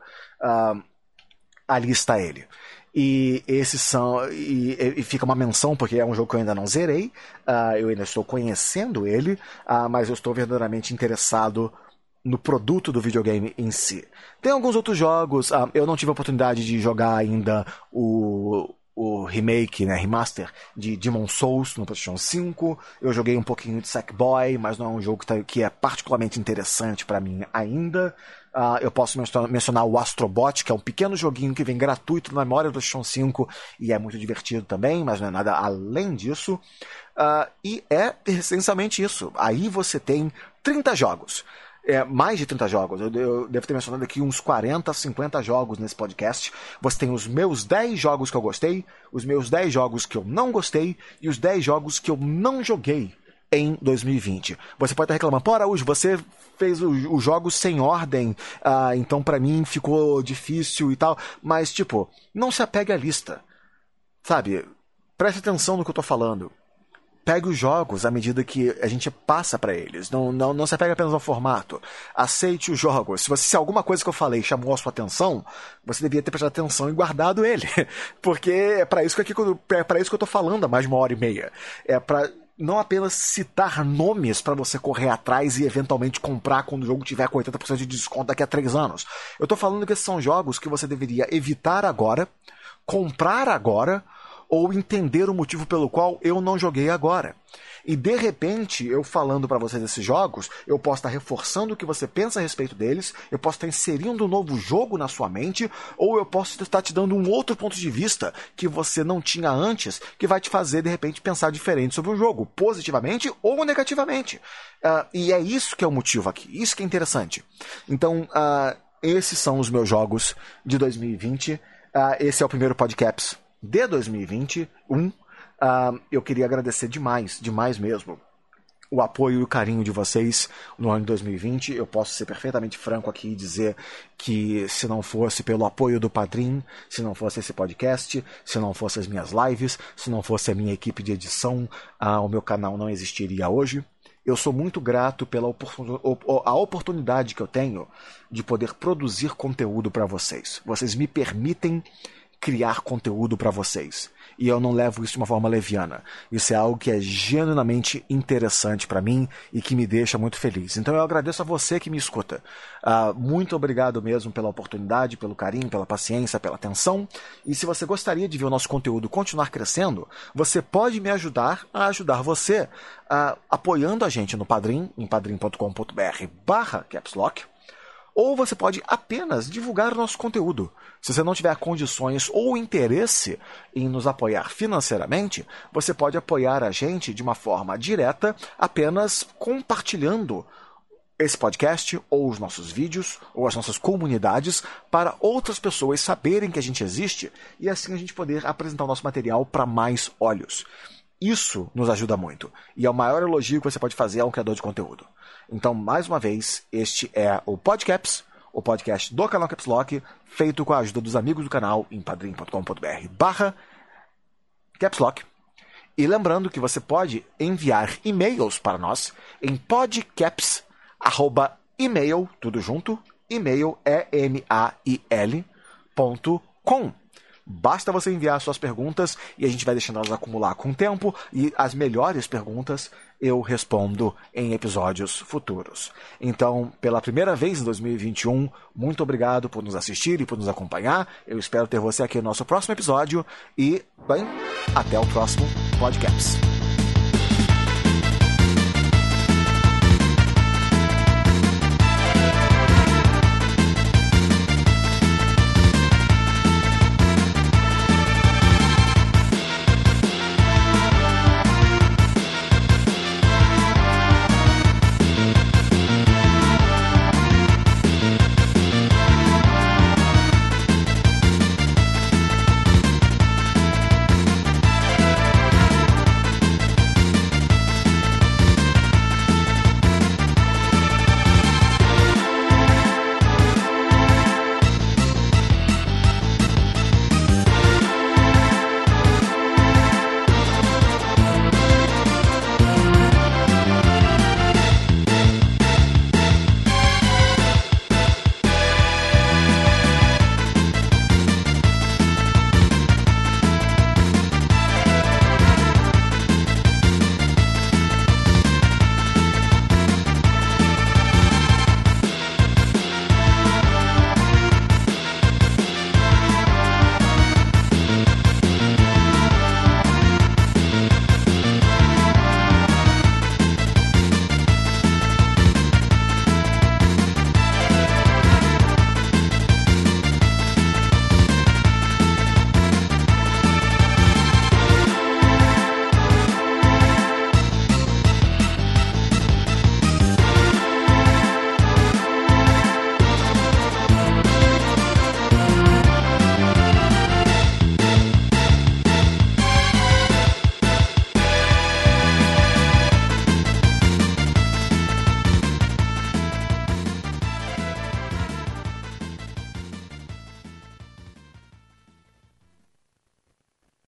Ali está ele. E esses são. E fica uma menção, porque é um jogo que eu ainda não zerei. Eu ainda estou conhecendo ele, mas eu estou verdadeiramente interessado no produto do videogame em si. Tem alguns outros jogos. Eu não tive a oportunidade de jogar ainda o remake, né, remaster de Demon's Souls no PlayStation 5. Eu joguei um pouquinho de Sackboy, mas não é um jogo que é particularmente interessante para mim ainda. Eu posso mencionar o Astrobot, que é um pequeno joguinho que vem gratuito na memória do PlayStation 5 e é muito divertido também, mas não é nada além disso. E é essencialmente isso. Aí você tem 30 jogos. Mais de 30 jogos. Eu devo ter mencionado aqui uns 40, 50 jogos nesse podcast. Você tem os meus 10 jogos que eu gostei, os meus 10 jogos que eu não gostei e os 10 jogos que eu não joguei em 2020. Você pode estar reclamando, pô, Araújo, você fez os jogos sem ordem, então pra mim ficou difícil e tal, mas tipo, não se apegue à lista, sabe? preste atenção no que eu tô falando. Pegue os jogos à medida que a gente passa para eles. Não se apega apenas ao formato. Aceite os jogos. Se alguma coisa que eu falei chamou a sua atenção, você devia ter prestado atenção e guardado ele. Porque é para isso que eu tô falando há mais de 1h30. É para não apenas citar nomes para você correr atrás e eventualmente comprar quando o jogo tiver com 80% de desconto daqui a 3 anos. Eu tô falando que esses são jogos que você deveria evitar agora, comprar agora, ou entender o motivo pelo qual eu não joguei agora. E de repente, eu falando para você desses jogos, eu posso estar reforçando o que você pensa a respeito deles, eu posso estar inserindo um novo jogo na sua mente, ou eu posso estar te dando um outro ponto de vista que você não tinha antes, que vai te fazer, de repente, pensar diferente sobre o jogo, positivamente ou negativamente. E é isso que é o motivo aqui, isso que é interessante. Então, esses são os meus jogos de 2020. Esse é o primeiro podcast de 2021. Eu queria agradecer demais mesmo, o apoio e o carinho de vocês no ano de 2020. Eu posso ser perfeitamente franco aqui e dizer que se não fosse pelo apoio do Padrim, se não fosse esse podcast, se não fosse as minhas lives, se não fosse a minha equipe de edição, o meu canal não existiria hoje. Eu sou muito grato pela oportunidade que eu tenho de poder produzir conteúdo para vocês. Vocês me permitem criar conteúdo para vocês. E eu não levo isso de uma forma leviana. Isso é algo que é genuinamente interessante para mim e que me deixa muito feliz. Então eu agradeço a você que me escuta. Muito obrigado mesmo pela oportunidade, pelo carinho, pela paciência, pela atenção. E se você gostaria de ver o nosso conteúdo continuar crescendo, você pode me ajudar a ajudar você, apoiando a gente no Padrim, em padrim.com.br/capslock. Ou você pode apenas divulgar o nosso conteúdo. Se você não tiver condições ou interesse em nos apoiar financeiramente, você pode apoiar a gente de uma forma direta, apenas compartilhando esse podcast, ou os nossos vídeos, ou as nossas comunidades, para outras pessoas saberem que a gente existe, e assim a gente poder apresentar o nosso material para mais olhos. Isso nos ajuda muito, e é o maior elogio que você pode fazer a um criador de conteúdo. Então, mais uma vez, este é o Podcaps, o podcast do canal Caps Lock, feito com a ajuda dos amigos do canal em padrim.com.br/capslock. E lembrando que você pode enviar e-mails para nós em podcaps@email, tudo junto, e-mail é email.com. Basta você enviar suas perguntas e a gente vai deixando elas acumular com o tempo, e as melhores perguntas eu respondo em episódios futuros. Então, pela primeira vez em 2021, muito obrigado por nos assistir e por nos acompanhar. Eu espero ter você aqui no nosso próximo episódio e, bem, até o próximo Podcasts.